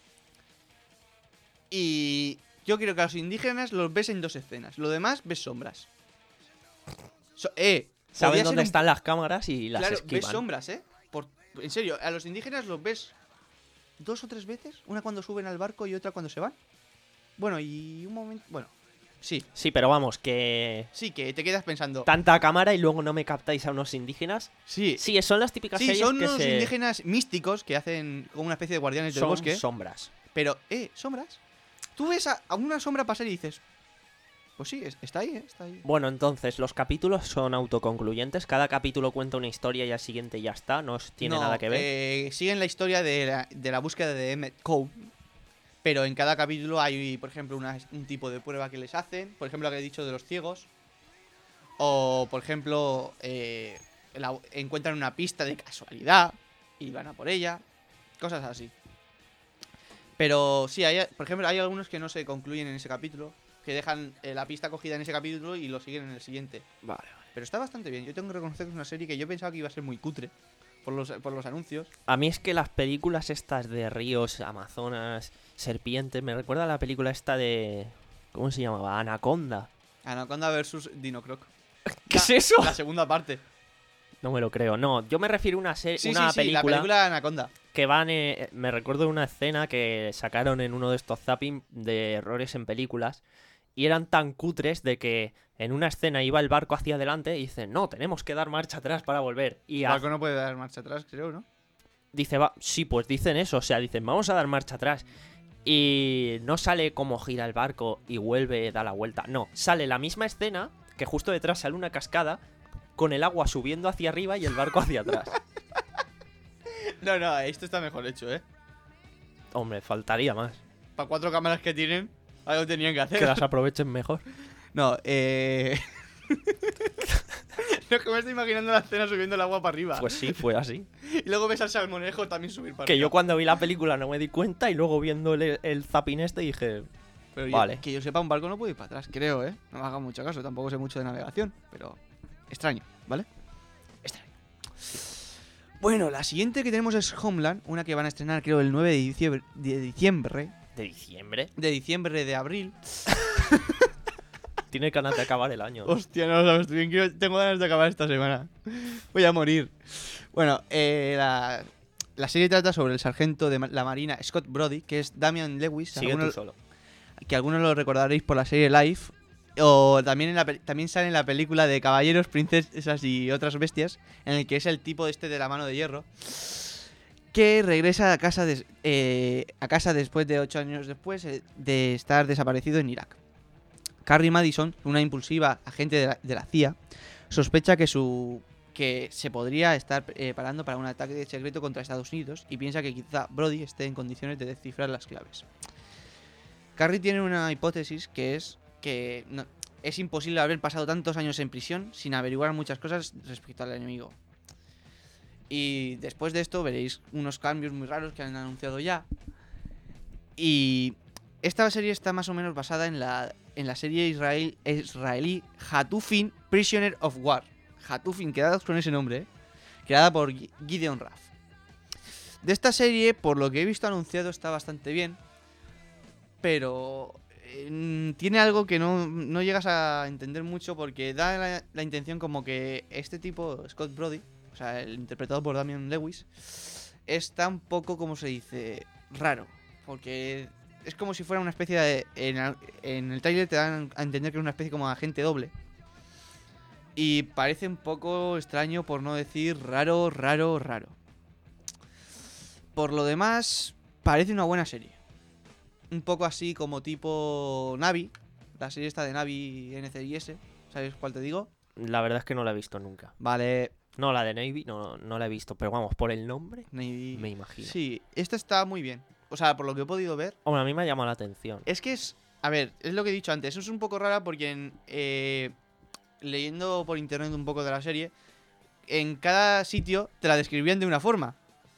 Y yo creo que a los indígenas los ves en dos escenas. Lo demás ves sombras. So- eh, podría saben ser dónde un- están las cámaras y las Claro, ves esquivan. sombras, ¿eh? Por- en serio, a los indígenas los ves dos o tres veces. Una cuando suben al barco y otra cuando se van. Bueno, y un momento... Bueno, sí, Sí, pero vamos, que... sí, que te quedas pensando... Tanta cámara y luego no me captáis a unos indígenas. Sí, Sí, son las típicas sí, series son que unos se... indígenas místicos que hacen como una especie de guardianes del son bosque. sombras. Pero, eh, sombras. Tú ves a, a una sombra pasar y dices... Pues sí, es- está ahí, ¿eh? Está ahí. Bueno, entonces, los capítulos son autoconcluyentes. Cada capítulo cuenta una historia y al siguiente ya está. No es- tiene No, nada que ver. eh, siguen la historia de la, de la búsqueda de Emmett Cove. Pero en cada capítulo hay, por ejemplo, una- un tipo de prueba que les hacen. Por ejemplo, lo que he dicho de los ciegos. O, por ejemplo, eh, la- encuentran una pista de casualidad y van a por ella. Cosas así. Pero sí, hay, por ejemplo, hay algunos que no se concluyen en ese capítulo. Que dejan eh, la pista cogida en ese capítulo y lo siguen en el siguiente. Vale, Pero está bastante bien. Yo tengo que reconocer que es una serie que yo pensaba que iba a ser muy cutre. por los, por los anuncios. A mí es que las películas estas de ríos, Amazonas, serpientes, me recuerda a la película esta de... ¿Cómo se llamaba? Anaconda. Anaconda versus Dino Croc. ¿Qué es eso? La segunda parte. No me lo creo. No, yo me refiero a una, serie, Sí, una sí, sí, la película película Anaconda. que van... eh, me recuerdo de una escena que sacaron en uno de estos zapping de errores en películas y eran tan cutres de que en una escena iba el barco hacia adelante y dicen, no, tenemos que dar marcha atrás para volver. Y El ha- barco no puede dar marcha atrás, creo, ¿no? dice, va, sí, pues dicen eso, o sea, dicen, vamos a dar marcha atrás. Y no sale como gira el barco y vuelve, da la vuelta. No, sale la misma escena, que justo detrás sale una cascada con el agua subiendo hacia arriba y el barco hacia atrás. No, no, esto está mejor hecho, ¿eh? Hombre, faltaría más. Para cuatro cámaras que tienen, algo tenían que hacer. Que las aprovechen mejor. No, eh... No, que me estoy imaginando la escena subiendo el agua para arriba. Pues sí, fue así. Y luego ves al salmonejo también subir para Que arriba. yo cuando vi la película no me di cuenta y luego viendo el, el zapping este dije, Pero yo- vale. que yo sepa, un barco no puede ir para atrás, creo, ¿eh? No me haga mucho caso, tampoco sé mucho de navegación, pero extraño, ¿vale? Extraño. Bueno, la siguiente que tenemos es Homeland, una que van a estrenar creo el nueve de diciembre, de diciembre, ¿de diciembre? de diciembre de abril. Tiene ganas de acabar el año. Hostia, no lo sabes tú bien, quiero- tengo ganas de acabar esta semana. Voy a morir. Bueno, eh, la, la serie trata sobre el sargento de ma- la marina Scott Brody, que es Damian Lewis, Sigue tú algunos- solo. que algunos lo recordaréis por la serie Life, o también en la pe- también sale en la película de Caballeros, Princesas y otras bestias, en el que es el tipo este de la mano de hierro, que regresa a casa, des- eh, a casa después de ocho años después eh, de estar desaparecido en Irak. Carrie Madison, una impulsiva agente de la, de la C I A, sospecha que su que se podría estar preparando para un ataque secreto contra Estados Unidos y piensa que quizá Brody esté en condiciones de descifrar las claves. Carrie tiene una hipótesis que es que no- es imposible haber pasado tantos años en prisión sin averiguar muchas cosas respecto al enemigo. Y después de esto veréis unos cambios muy raros que han anunciado ya. Y esta serie está más o menos basada en la, en la serie israel, israelí Hatufin Prisoner of War. Hatufin, quedados con ese nombre, ¿eh? Creada por Gi- Gideon Raff. De esta serie, por lo que he visto anunciado, está bastante bien. Pero eh, tiene algo que no, no llegas a entender mucho porque da la, la intención como que este tipo, Scott Brody, o sea, el interpretado por Damian Lewis, está un poco, como se dice, raro. Porque es como si fuera una especie de... En, el- en el trailer te dan a entender que es una especie como de agente doble. Y parece un poco extraño, por no decir raro, raro, raro. Por lo demás, parece una buena serie. Un poco así como tipo Navi. La serie esta de Navi N C I S. ¿Sabes cuál te digo? La verdad es que no la he visto nunca. Vale. No, la de Navy no, no la he visto, pero vamos, por el nombre Navy. me imagino. Sí, esta está muy bien. O sea, por lo que he podido ver. Hombre, a mí me ha llamado la atención. Es que es... A ver, es lo que he dicho antes. Es un poco rara porque en, eh, leyendo por internet un poco de la serie, en cada sitio te la describían de una forma.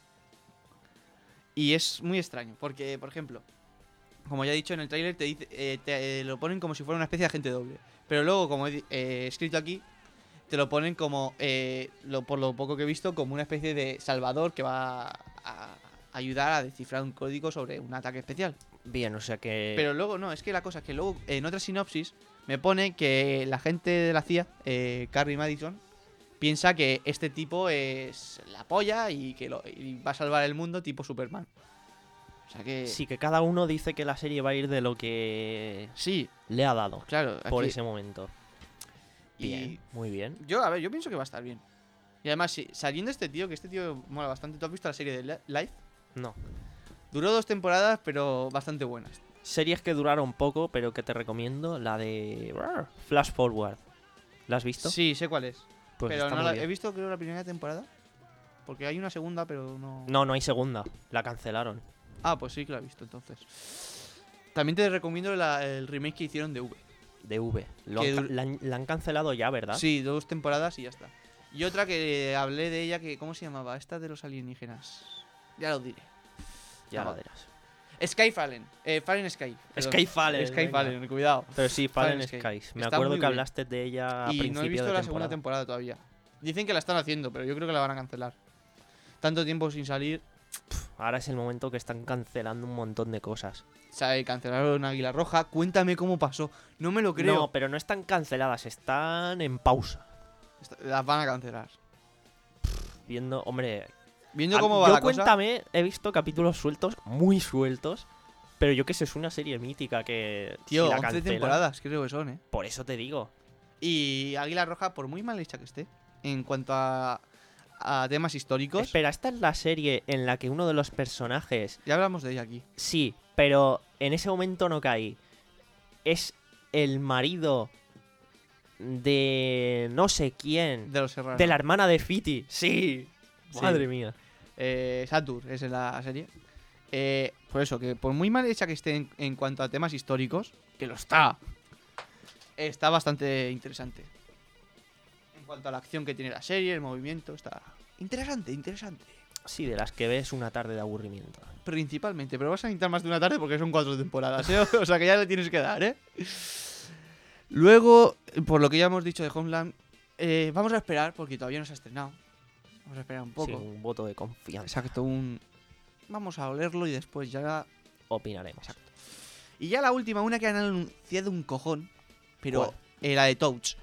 Y es muy extraño. Porque, por ejemplo, como ya he dicho en el tráiler, te, dice, eh, te eh, lo ponen como si fuera una especie de agente doble. Pero luego, como he di- eh, escrito aquí, te lo ponen como, eh, lo, por lo poco que he visto, como una especie de salvador que va a ayudar a descifrar un código sobre un ataque especial. Bien, o sea que... Pero luego, no, es que la cosa es que luego, en otra sinopsis, me pone que la gente de la C I A, eh, Carrie Madison, piensa que este tipo es la polla y que lo, y va a salvar el mundo tipo Superman. O sea que... Sí, que cada uno dice que la serie va a ir de lo que Sí, le ha dado claro. por aquí- ese momento. Bien, y muy bien. yo, a ver, yo pienso que va a estar bien. Y además, sí, saliendo este tío, que este tío mola bastante. ¿Tú has visto la serie de Li- Life? No. Duró dos temporadas, pero bastante buenas. Series que duraron poco, pero que te recomiendo, la de Flash Forward. ¿La has visto? Sí, sé cuál es. Pues pero está no muy la, bien. he visto, creo, la primera temporada. Porque hay una segunda, pero no... No, no hay segunda. La cancelaron. Ah, pues sí que la he visto, entonces. También te recomiendo la- el remake que hicieron de V. De V. Lo Que han ca- dur- la, han, la han cancelado ya, ¿verdad? Sí, dos temporadas y ya está. Y otra que hablé de ella, que ¿cómo se llamaba? Esta de los alienígenas. Ya lo diré. Ya lo Joder. verás. Skyfallen. Eh, Fallen Sky. perdón. Skyfallen, Skyfallen, cuidado. Pero sí, Fallen Fallen Sky. Skies. Me Está acuerdo muy que bien. hablaste de ella a Y principio no he visto de la temporada. segunda temporada todavía. Dicen que la están haciendo, pero yo creo que la van a cancelar. tanto tiempo sin salir. Ahora es el momento que están cancelando un montón de cosas. O sea, cancelaron Águila Roja. Cuéntame cómo pasó. No me lo creo. No, pero no están canceladas, están en pausa. Est- Las van a cancelar. Viendo, hombre, Viendo a- cómo va yo la cosa. cuéntame, he visto capítulos sueltos, muy sueltos, pero yo que sé, es una serie mítica que Tío, si la once cancelan- temporadas creo que son, ¿eh? Por eso te digo. Y Águila Roja, por muy mal hecha que esté, en cuanto a, a temas históricos, Espera, esta es la serie en la que uno de los personajes, ya hablamos de ella aquí. sí, pero en ese momento no caí, es el marido de no sé quién, De los Serrano. de la hermana de Fiti. Sí, Sí. madre mía. Eh, Satur es en la serie. Eh, por eso, que por muy mal hecha que esté en, en cuanto a temas históricos, que lo está, está bastante interesante. En cuanto a la acción que tiene la serie, el movimiento, está interesante, interesante. Sí, de las que ves una tarde de aburrimiento. Principalmente, pero vas a necesitar más de una tarde porque son cuatro temporadas, ¿eh? O sea que ya le tienes que dar, ¿eh? Luego, por lo que ya hemos dicho de Homeland, eh, vamos a esperar porque todavía no se ha estrenado. Vamos a esperar un poco. Sí, un voto de confianza. Exacto, un... Vamos a olerlo y después ya... Opinaremos. Y ya la última, una que han anunciado un cojón, pero ¿Cuál? eh, la de Touch.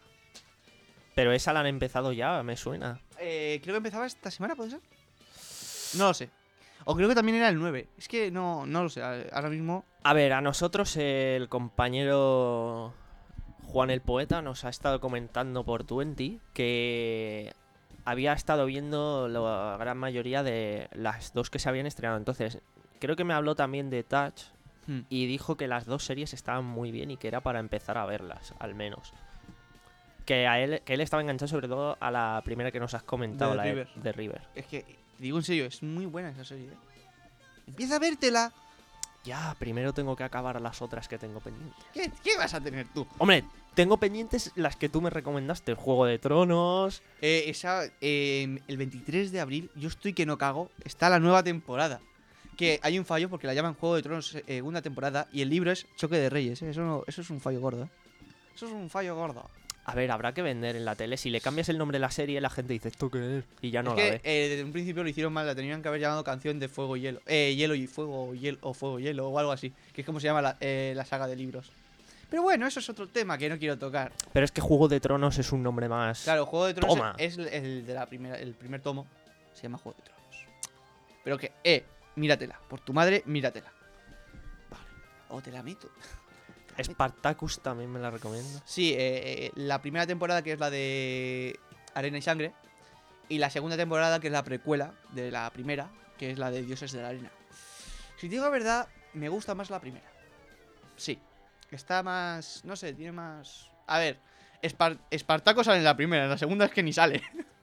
Pero esa la han empezado ya, me suena. Eh, creo que empezaba esta semana, ¿puede ser? No lo sé. O creo que también era el nueve. Es que no, no lo sé. Ahora mismo... A ver, a nosotros el compañero Juan el Poeta nos ha estado comentando por Twenty que había estado viendo la gran mayoría de las dos que se habían estrenado. Entonces, creo que me habló también de Touch Hmm. y dijo que las dos series estaban muy bien y que era para empezar a verlas, al menos. Que a él, que él estaba enganchado sobre todo a la primera que nos has comentado, De la River. de, de River. Es que, digo en serio, es muy buena esa serie. ¿eh? Empieza a vértela. Ya, primero tengo que acabar las otras que tengo pendientes. ¿Qué, qué vas a tener tú? Hombre, tengo pendientes las que tú me recomendaste, el Juego de Tronos. Eh, esa, eh, el veintitrés de abril, yo estoy que no cago, está la nueva temporada. Que hay un fallo porque la llaman Juego de Tronos eh, segunda temporada y el libro es Choque de Reyes. ¿eh? Eso, no- eso es un fallo gordo. ¿eh? Eso es un fallo gordo. A ver, habrá que vender en la tele. Si le cambias el nombre de la serie, la gente dice, ¿esto qué es? Y ya no es la que ve. eh, desde un principio lo hicieron mal, la tenían que haber llamado Canción de Fuego y Hielo. Eh, hielo y Fuego, hielo, o Fuego y Hielo, o algo así. Que es como se llama la, eh, la saga de libros. Pero bueno, eso es otro tema que no quiero tocar. Pero es que Juego de Tronos es un nombre más... Claro, Juego de Tronos Toma. es el, el de la primera, el primer tomo. Se llama Juego de Tronos. Pero que, eh, míratela. Por tu madre, míratela. Vale. O te la meto. Te la meto. Spartacus también me la recomiendo. Sí, eh, eh, la primera temporada que es la de Arena y Sangre. Y la segunda temporada que es la precuela de la primera, que es la de Dioses de la Arena. Si te digo la verdad, me gusta más la primera. Sí. Está más... No sé, tiene más... A ver, Espar- Espartaco sale en la primera, en la segunda es que ni sale.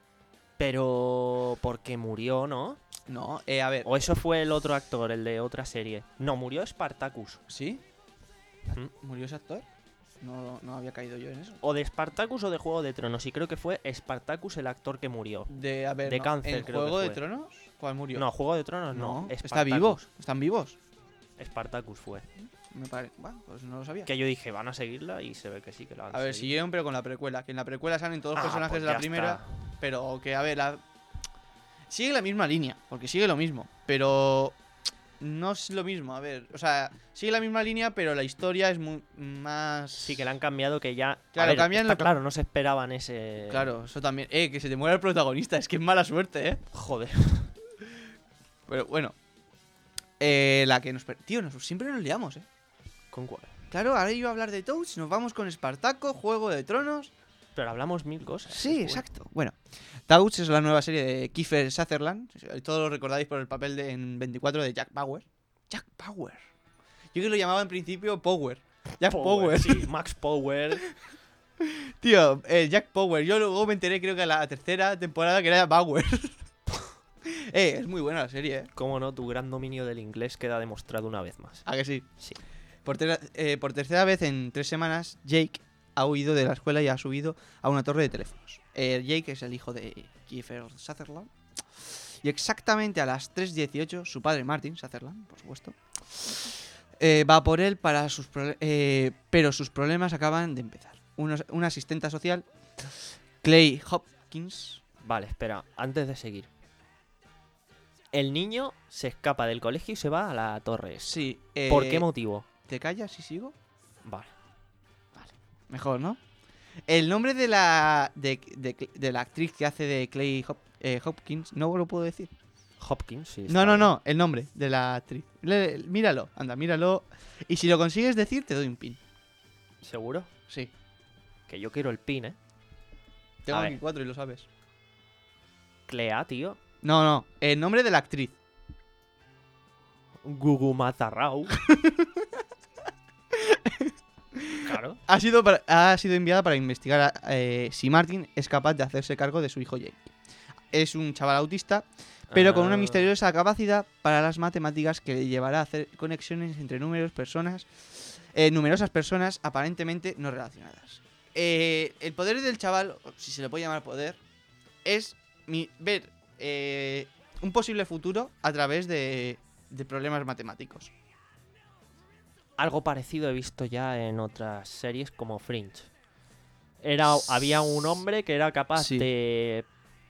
Pero... porque murió, ¿no? No, eh, a ver. O eso fue el otro actor, el de otra serie. No, murió Spartacus. ¿Sí? ¿Mm? ¿Murió ese actor? No, no había caído yo en eso. O de Spartacus o de Juego de Tronos. Y creo que fue Spartacus el actor que murió. De, a ver, De no, cáncer, ¿en creo que Juego de fue. Tronos? ¿Cuál murió? No, Juego de Tronos no. no. ¿Está Spartacus. vivo? ¿Están vivos? Spartacus fue. Me parece. Bueno, pues no lo sabía. Que yo dije, van a seguirla y se ve que sí que la van A ver, seguir. siguieron, pero con la precuela. Que en la precuela salen todos los Ah, personajes pues de la ya primera. está. Pero que, a ver, la... sigue la misma línea. Porque sigue lo mismo. Pero no es lo mismo. A ver, o sea, sigue la misma línea, pero la historia es muy más. Sí, que la han cambiado, que ya... a Claro, ver, cambian está lo que- claro, no se esperaban ese... Claro, eso también. Eh, que se te muera el protagonista. Es que es mala suerte, eh. Joder. Pero bueno. Eh, la que nos. per- Tío, nos, siempre nos liamos, eh. ¿Con cuál? Claro, ahora iba a hablar de Touch, nos vamos con Espartaco, Juego de Tronos. Pero hablamos mil cosas. Sí, es bueno. exacto. Bueno, Touch es la nueva serie de Kiefer Sutherland. Todos lo recordáis por el papel de, en veinticuatro de Jack Bauer. Jack Bauer. Yo que lo llamaba en principio Power. Jack Power. Sí, Max Power. Tío, eh, Jack Power. Yo luego me enteré, creo que a la tercera temporada que era Bauer. eh, es muy buena la serie, eh. Cómo no, tu gran dominio del inglés queda demostrado una vez más. ¿A que sí? Sí. Por, ter- eh, por tercera vez en tres semanas, Jake ha huido de la escuela y ha subido a una torre de teléfonos. Eh, Jake es el hijo de Kiefer Sutherland. Y exactamente a las tres dieciocho, su padre Martin Sutherland, por supuesto, eh, va por él para sus prole- eh, pero sus problemas acaban de empezar. Unos- una asistenta social, Clay Hopkins. Vale, espera, antes de seguir. El niño se escapa del colegio y se va a la torre. esa. Sí. Eh, ¿Por qué motivo? ¿Te callas y sigo? Vale. Mejor, ¿no? El nombre de la de, de- de la actriz que hace de Clay Hop- eh, Hopkins, no lo puedo decir. Hopkins, sí. No, está no, bien. no, el nombre de la actriz. Le- míralo, anda, míralo. Y si lo consigues decir, te doy un pin. ¿Seguro? Sí. Que yo quiero el pin, ¿eh? Tengo A aquí ver. cuatro y lo sabes. Clea, tío. No, no, el nombre de la actriz. Gugu Mazarrau. Claro. Ha sido, para- ha sido enviada para investigar eh, si Martin es capaz de hacerse cargo de su hijo Jake. Es un chaval autista, pero con una Ah. misteriosa capacidad para las matemáticas que le llevará a hacer conexiones entre números, personas, eh, numerosas personas aparentemente no relacionadas. Eh, el poder del chaval, o si se le puede llamar poder, es mi- ver eh, un posible futuro a través de, de problemas matemáticos. Algo parecido he visto ya en otras series como Fringe. Era, había un hombre que era capaz Sí. de...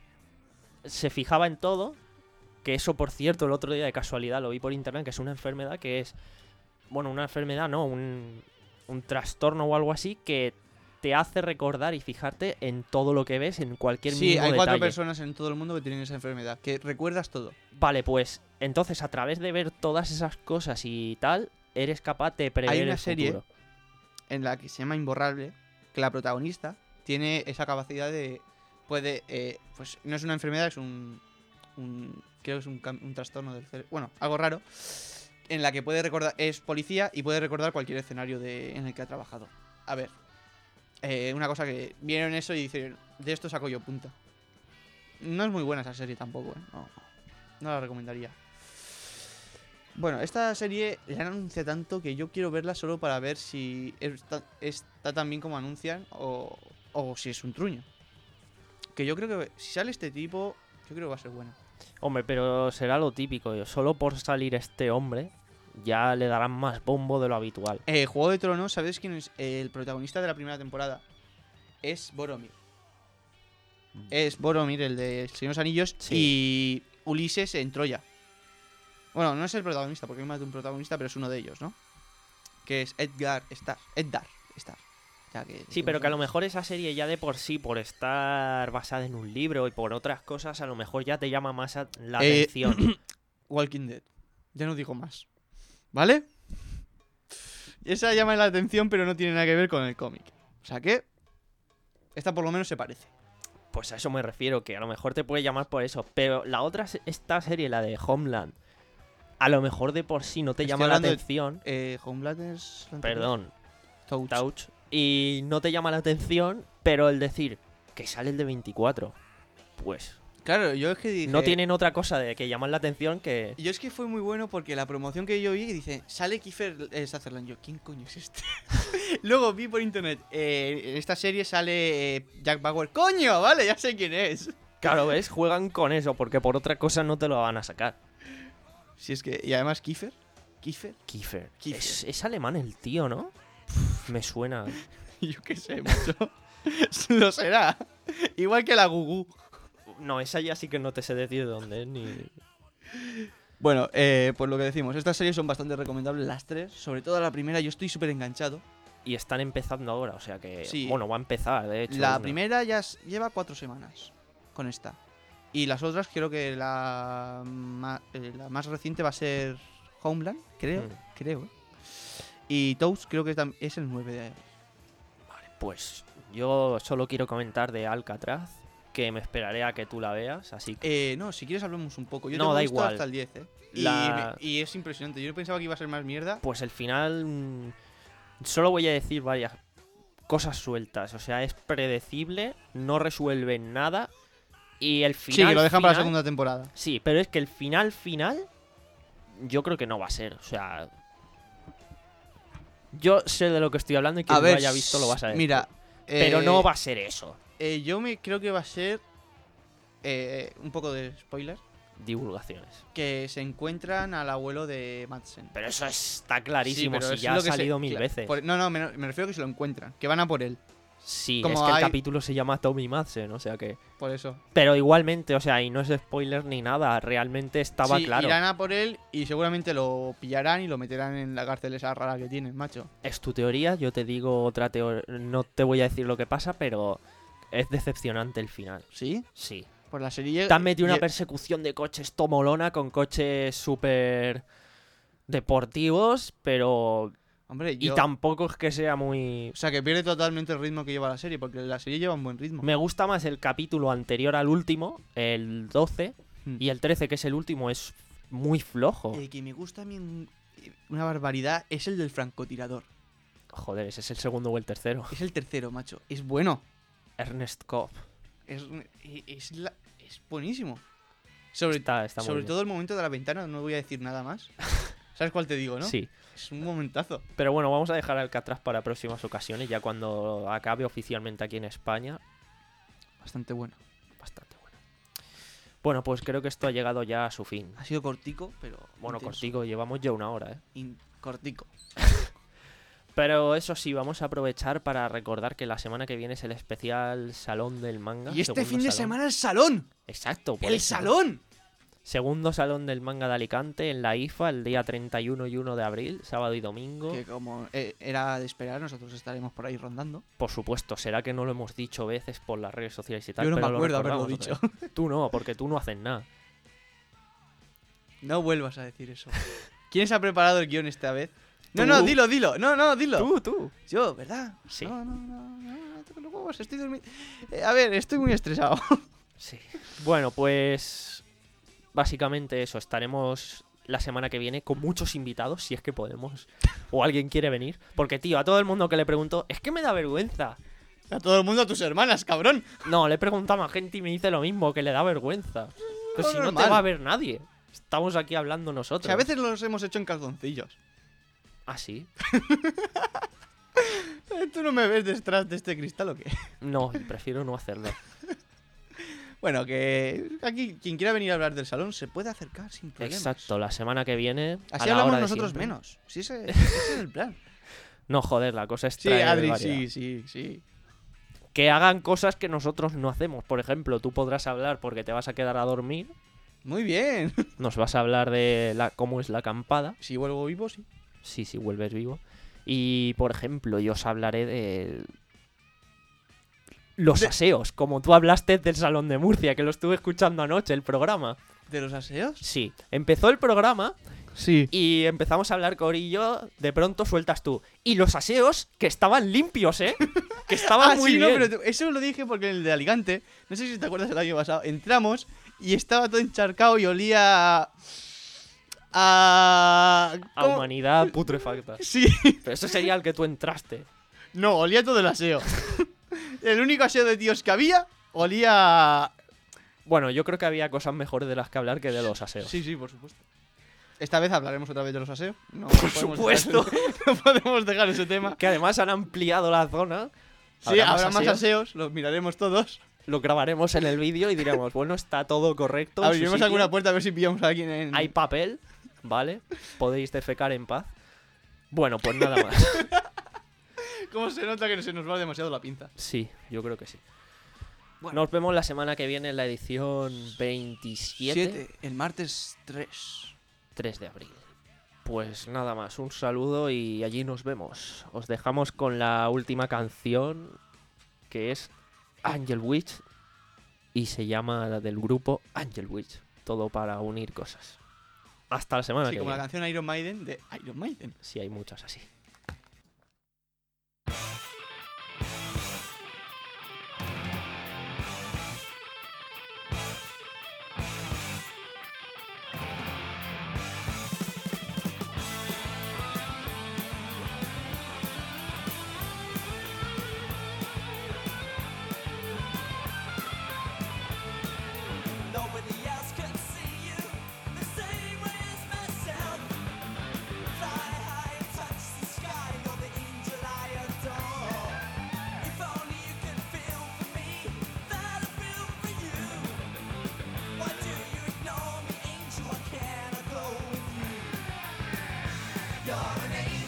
Se fijaba en todo. Que eso, por cierto, el otro día de casualidad lo vi por internet, que es una enfermedad que es... Bueno, una enfermedad, no, un, un trastorno o algo así que te hace recordar y fijarte en todo lo que ves, en cualquier Sí, mínimo hay cuatro detalle. personas en todo el mundo que tienen esa enfermedad, que recuerdas todo. Vale, pues entonces a través de ver todas esas cosas y tal, eres capaz de prever una el serie futuro. En la que se llama Imborrable, que la protagonista tiene esa capacidad de... Puede... eh, pues no es una enfermedad, es un... un- creo que es un, cam- un trastorno del cerebro. Bueno, algo raro. En la que puede recordar... Es policía y puede recordar cualquier escenario de, en el que ha trabajado. A ver. eh, una cosa que vieron eso y dicen... De esto saco yo punta. No es muy buena esa serie tampoco, ¿eh? No, no la recomendaría. Bueno, esta serie la han anunciado tanto que yo quiero verla solo para ver si está, está tan bien como anuncian o, o si es un truño. Que yo creo que si sale este tipo, yo creo que va a ser buena. Hombre, pero será lo típico. yo, Solo por salir este hombre, ya le darán más bombo de lo habitual. Eh, Juego de Tronos, ¿sabes quién es el protagonista de la primera temporada? Es Boromir. Es Boromir, el de El Señor de los Anillos, Sí. y Ulises en Troya. Bueno, no es el protagonista, porque hay más de un protagonista, pero es uno de ellos, ¿no? Que es Edgar Starr. Eddar Starr. Ya que Sí, pero que a lo mejor esa serie ya de por sí, por estar basada en un libro y por otras cosas, a lo mejor ya te llama más a- la Eh, atención. Walking Dead. Ya no digo más. ¿Vale? Esa llama la atención, pero no tiene nada que ver con el cómic. O sea que... Esta por lo menos se parece. Pues a eso me refiero, que a lo mejor te puede llamar por eso. Pero la otra, se- esta serie, la de Homeland, a lo mejor de por sí no te Estoy llama la hablando de- atención. Eh, Homeland es... la anterior. Perdón, Touch. Touch. Y no te llama la atención, pero el decir que sale el de veinticuatro, pues Claro, yo es que dije... no tienen otra cosa de que llamar la atención que... Yo es que fue muy bueno porque la promoción que yo vi dice, sale Kiefer eh, Sutherland. Yo, ¿quién coño es este? Luego vi por internet, eh, en esta serie sale eh, Jack Bauer. ¡Coño! Vale, ya sé quién es. Claro, ¿ves? Juegan con eso, porque por otra cosa no te lo van a sacar. Si es que... Y además Kiefer. Kiefer. Kiefer. Kiefer. Es, es alemán el tío, ¿no? Me suena. Yo qué sé, macho. Lo será. Igual que la Gugu. No, esa ya sí que no te sé decir de dónde es ni... Bueno, eh, pues lo que decimos, estas series son bastante recomendables las tres. Sobre todo la primera, yo estoy súper enganchado. Y están empezando ahora, o sea que... Sí. Bueno, va a empezar, de hecho. La una. primera ya s- lleva cuatro semanas con esta. Y las otras creo que la, ma- eh, la más reciente va a ser Homeland, creo. Mm. Creo. ¿eh? Y Toast creo que tam- es el nueve de... Pues yo solo quiero comentar de Alcatraz, que me esperaré a que tú la veas, así que... Eh, no, si quieres hablemos un poco. Yo No, tengo da visto igual. hasta el diez, ¿eh? Y, La- me- y es impresionante. Yo pensaba que iba a ser más mierda. Pues el final... mm, Solo voy a decir varias cosas sueltas. O sea, es predecible, no resuelve nada. Y el final... Sí, que lo dejan para la final- segunda temporada. Sí, pero es que el final final... Yo creo que no va a ser. O sea... Yo sé de lo que estoy hablando y quien A lo ver, haya visto lo vas a ver. mira... Pero eh, no va a ser eso. eh, yo me creo que va a ser... eh, un poco de spoiler. Divulgaciones. Que se encuentran al abuelo de Madsen. Pero eso está clarísimo, Sí, pero si es ya ha lo que se- salido mil cla- veces. por- no, no, me, me refiero a que se lo encuentran. Que van a por él. Sí, Como es que el hay- capítulo se llama Tommy Madsen, o sea que... Por eso. Pero igualmente, o sea, y no es spoiler ni nada, realmente estaba Sí, claro. irán a por él y seguramente lo pillarán y lo meterán en la cárcel esa rara que tienen, macho. Es tu teoría, yo te digo otra teoría, no te voy a decir lo que pasa, pero es decepcionante el final. ¿Sí? Sí. Por la serie... Te han metido una lle- persecución de coches tomolona con coches súper deportivos, pero... Hombre, Y yo... tampoco es que sea muy... O sea, que pierde totalmente el ritmo que lleva la serie, porque la serie lleva un buen ritmo. Me gusta más el capítulo anterior al último, el doce, Hmm. y el trece, que es el último, es muy flojo. El que me gusta a mí un- una barbaridad es el del francotirador. Joder, ese es el segundo o el tercero. Es el tercero, macho. Es bueno. Ernest Cobb. Es, es, la- es buenísimo. Sobre, Está, está muy sobre bien. todo el momento de la ventana, no voy a decir nada más. ¿Sabes cuál te digo, no? Sí. Es un momentazo. Pero bueno, vamos a dejar Alcatraz para próximas ocasiones, ya cuando acabe oficialmente aquí en España. Bastante bueno. Bastante bueno. Bueno, pues creo que esto ha llegado ya a su fin. Ha sido cortico, pero. Bueno, intenso. cortico, llevamos ya una hora, ¿eh? In- cortico. Pero eso sí, vamos a aprovechar para recordar que la semana que viene es el especial Salón del Manga. Y este segundo fin de salón. semana el salón. Exacto, por ¡El eso. salón! Segundo Salón del Manga de Alicante en la I F A el día treinta y uno y uno de abril, sábado y domingo. Que como eh, era de esperar, nosotros estaremos por ahí rondando. Por supuesto, será que no lo hemos dicho veces por las redes sociales y tal. Yo no pero me lo acuerdo haberlo recordamos dicho. otra vez. Tú no, porque tú no haces nada. No vuelvas a decir eso. ¿Quién se ha preparado el guión esta vez? No, Tú. no, dilo, dilo. No, no, dilo. Tú, tú. Yo, ¿verdad? Sí. No, no, no, no, no toques los huevos, estoy durmiendo. Eh, a ver, estoy muy estresado. Sí. Bueno, pues básicamente eso, estaremos la semana que viene con muchos invitados, si es que podemos, o alguien quiere venir. Porque, tío, a todo el mundo que le pregunto, es que me da vergüenza. A todo el mundo, a tus hermanas, cabrón. No, le he preguntado a más gente y me dice lo mismo, que le da vergüenza. Pero si no te normal. va a ver nadie. Estamos aquí hablando O nosotros. sea, a veces los hemos hecho en calzoncillos. ¿Ah, sí? Eh, ¿Tú no me ves detrás de este cristal o qué? No, prefiero no hacerlo. Bueno, que aquí quien quiera venir a hablar del salón se puede acercar sin problemas. Exacto, la semana que viene. Así a la hablamos hora de nosotros siempre. menos. Sí, ese, ese es el plan. No, joder, la cosa es Sí, traer Adri, variedad. sí, sí, sí. Que hagan cosas que nosotros no hacemos. Por ejemplo, tú podrás hablar porque te vas a quedar a dormir. Muy bien. Nos vas a hablar de la, cómo es la acampada. Si vuelvo vivo, sí. Sí, si vuelves vivo. Y, por ejemplo, yo os hablaré de los De- aseos. Como tú hablaste del Salón de Murcia, que lo estuve escuchando anoche, el programa. ¿De los aseos? Sí, empezó el programa Sí. y empezamos a hablar Corillo. De pronto sueltas tú. Y los aseos, que estaban limpios, ¿eh? Que estaban Ah, muy sí, bien. no, pero tú- eso lo dije porque en el de Alicante, no sé si te acuerdas del año pasado, entramos y estaba todo encharcado y olía a... a... A ¿cómo? humanidad putrefacta. Sí, Pero eso sería el que tú entraste. no, olía todo el aseo. El único aseo de tíos que había olía... a- Bueno, yo creo que había cosas mejores de las que hablar que de los aseos. Sí, sí, por supuesto. Esta vez hablaremos otra vez de los aseos. No, Por podemos supuesto. dejar- no podemos dejar ese tema. Que además han ampliado la zona. Sí, Habrá más habrá más aseos. aseos, los miraremos todos. Lo grabaremos en el vídeo y diremos, bueno, está todo correcto. en su Abriremos sitio, alguna puerta a ver si pillamos a alguien en... Hay papel, ¿vale? Podéis defecar en paz. Bueno, pues nada más. ¿Cómo se nota que se nos va demasiado la pinza? Sí, yo creo que sí. Bueno. Nos vemos la semana que viene en la edición veintisiete, Siete, el martes tres. tres de abril. Pues nada más, un saludo y allí nos vemos. Os dejamos con la última canción, que es Angel Witch, y se llama la del grupo Angel Witch. Todo para unir cosas. Hasta la semana Sí, que como la viene. canción Iron Maiden de Iron Maiden. Sí, hay muchas así. Nobody else can see you the same way as myself. Fly high and touch the sky, you're the angel I adore. If only you could feel for me that I feel for you. Why do you ignore me, angel? Why can't I go with you? You're an angel.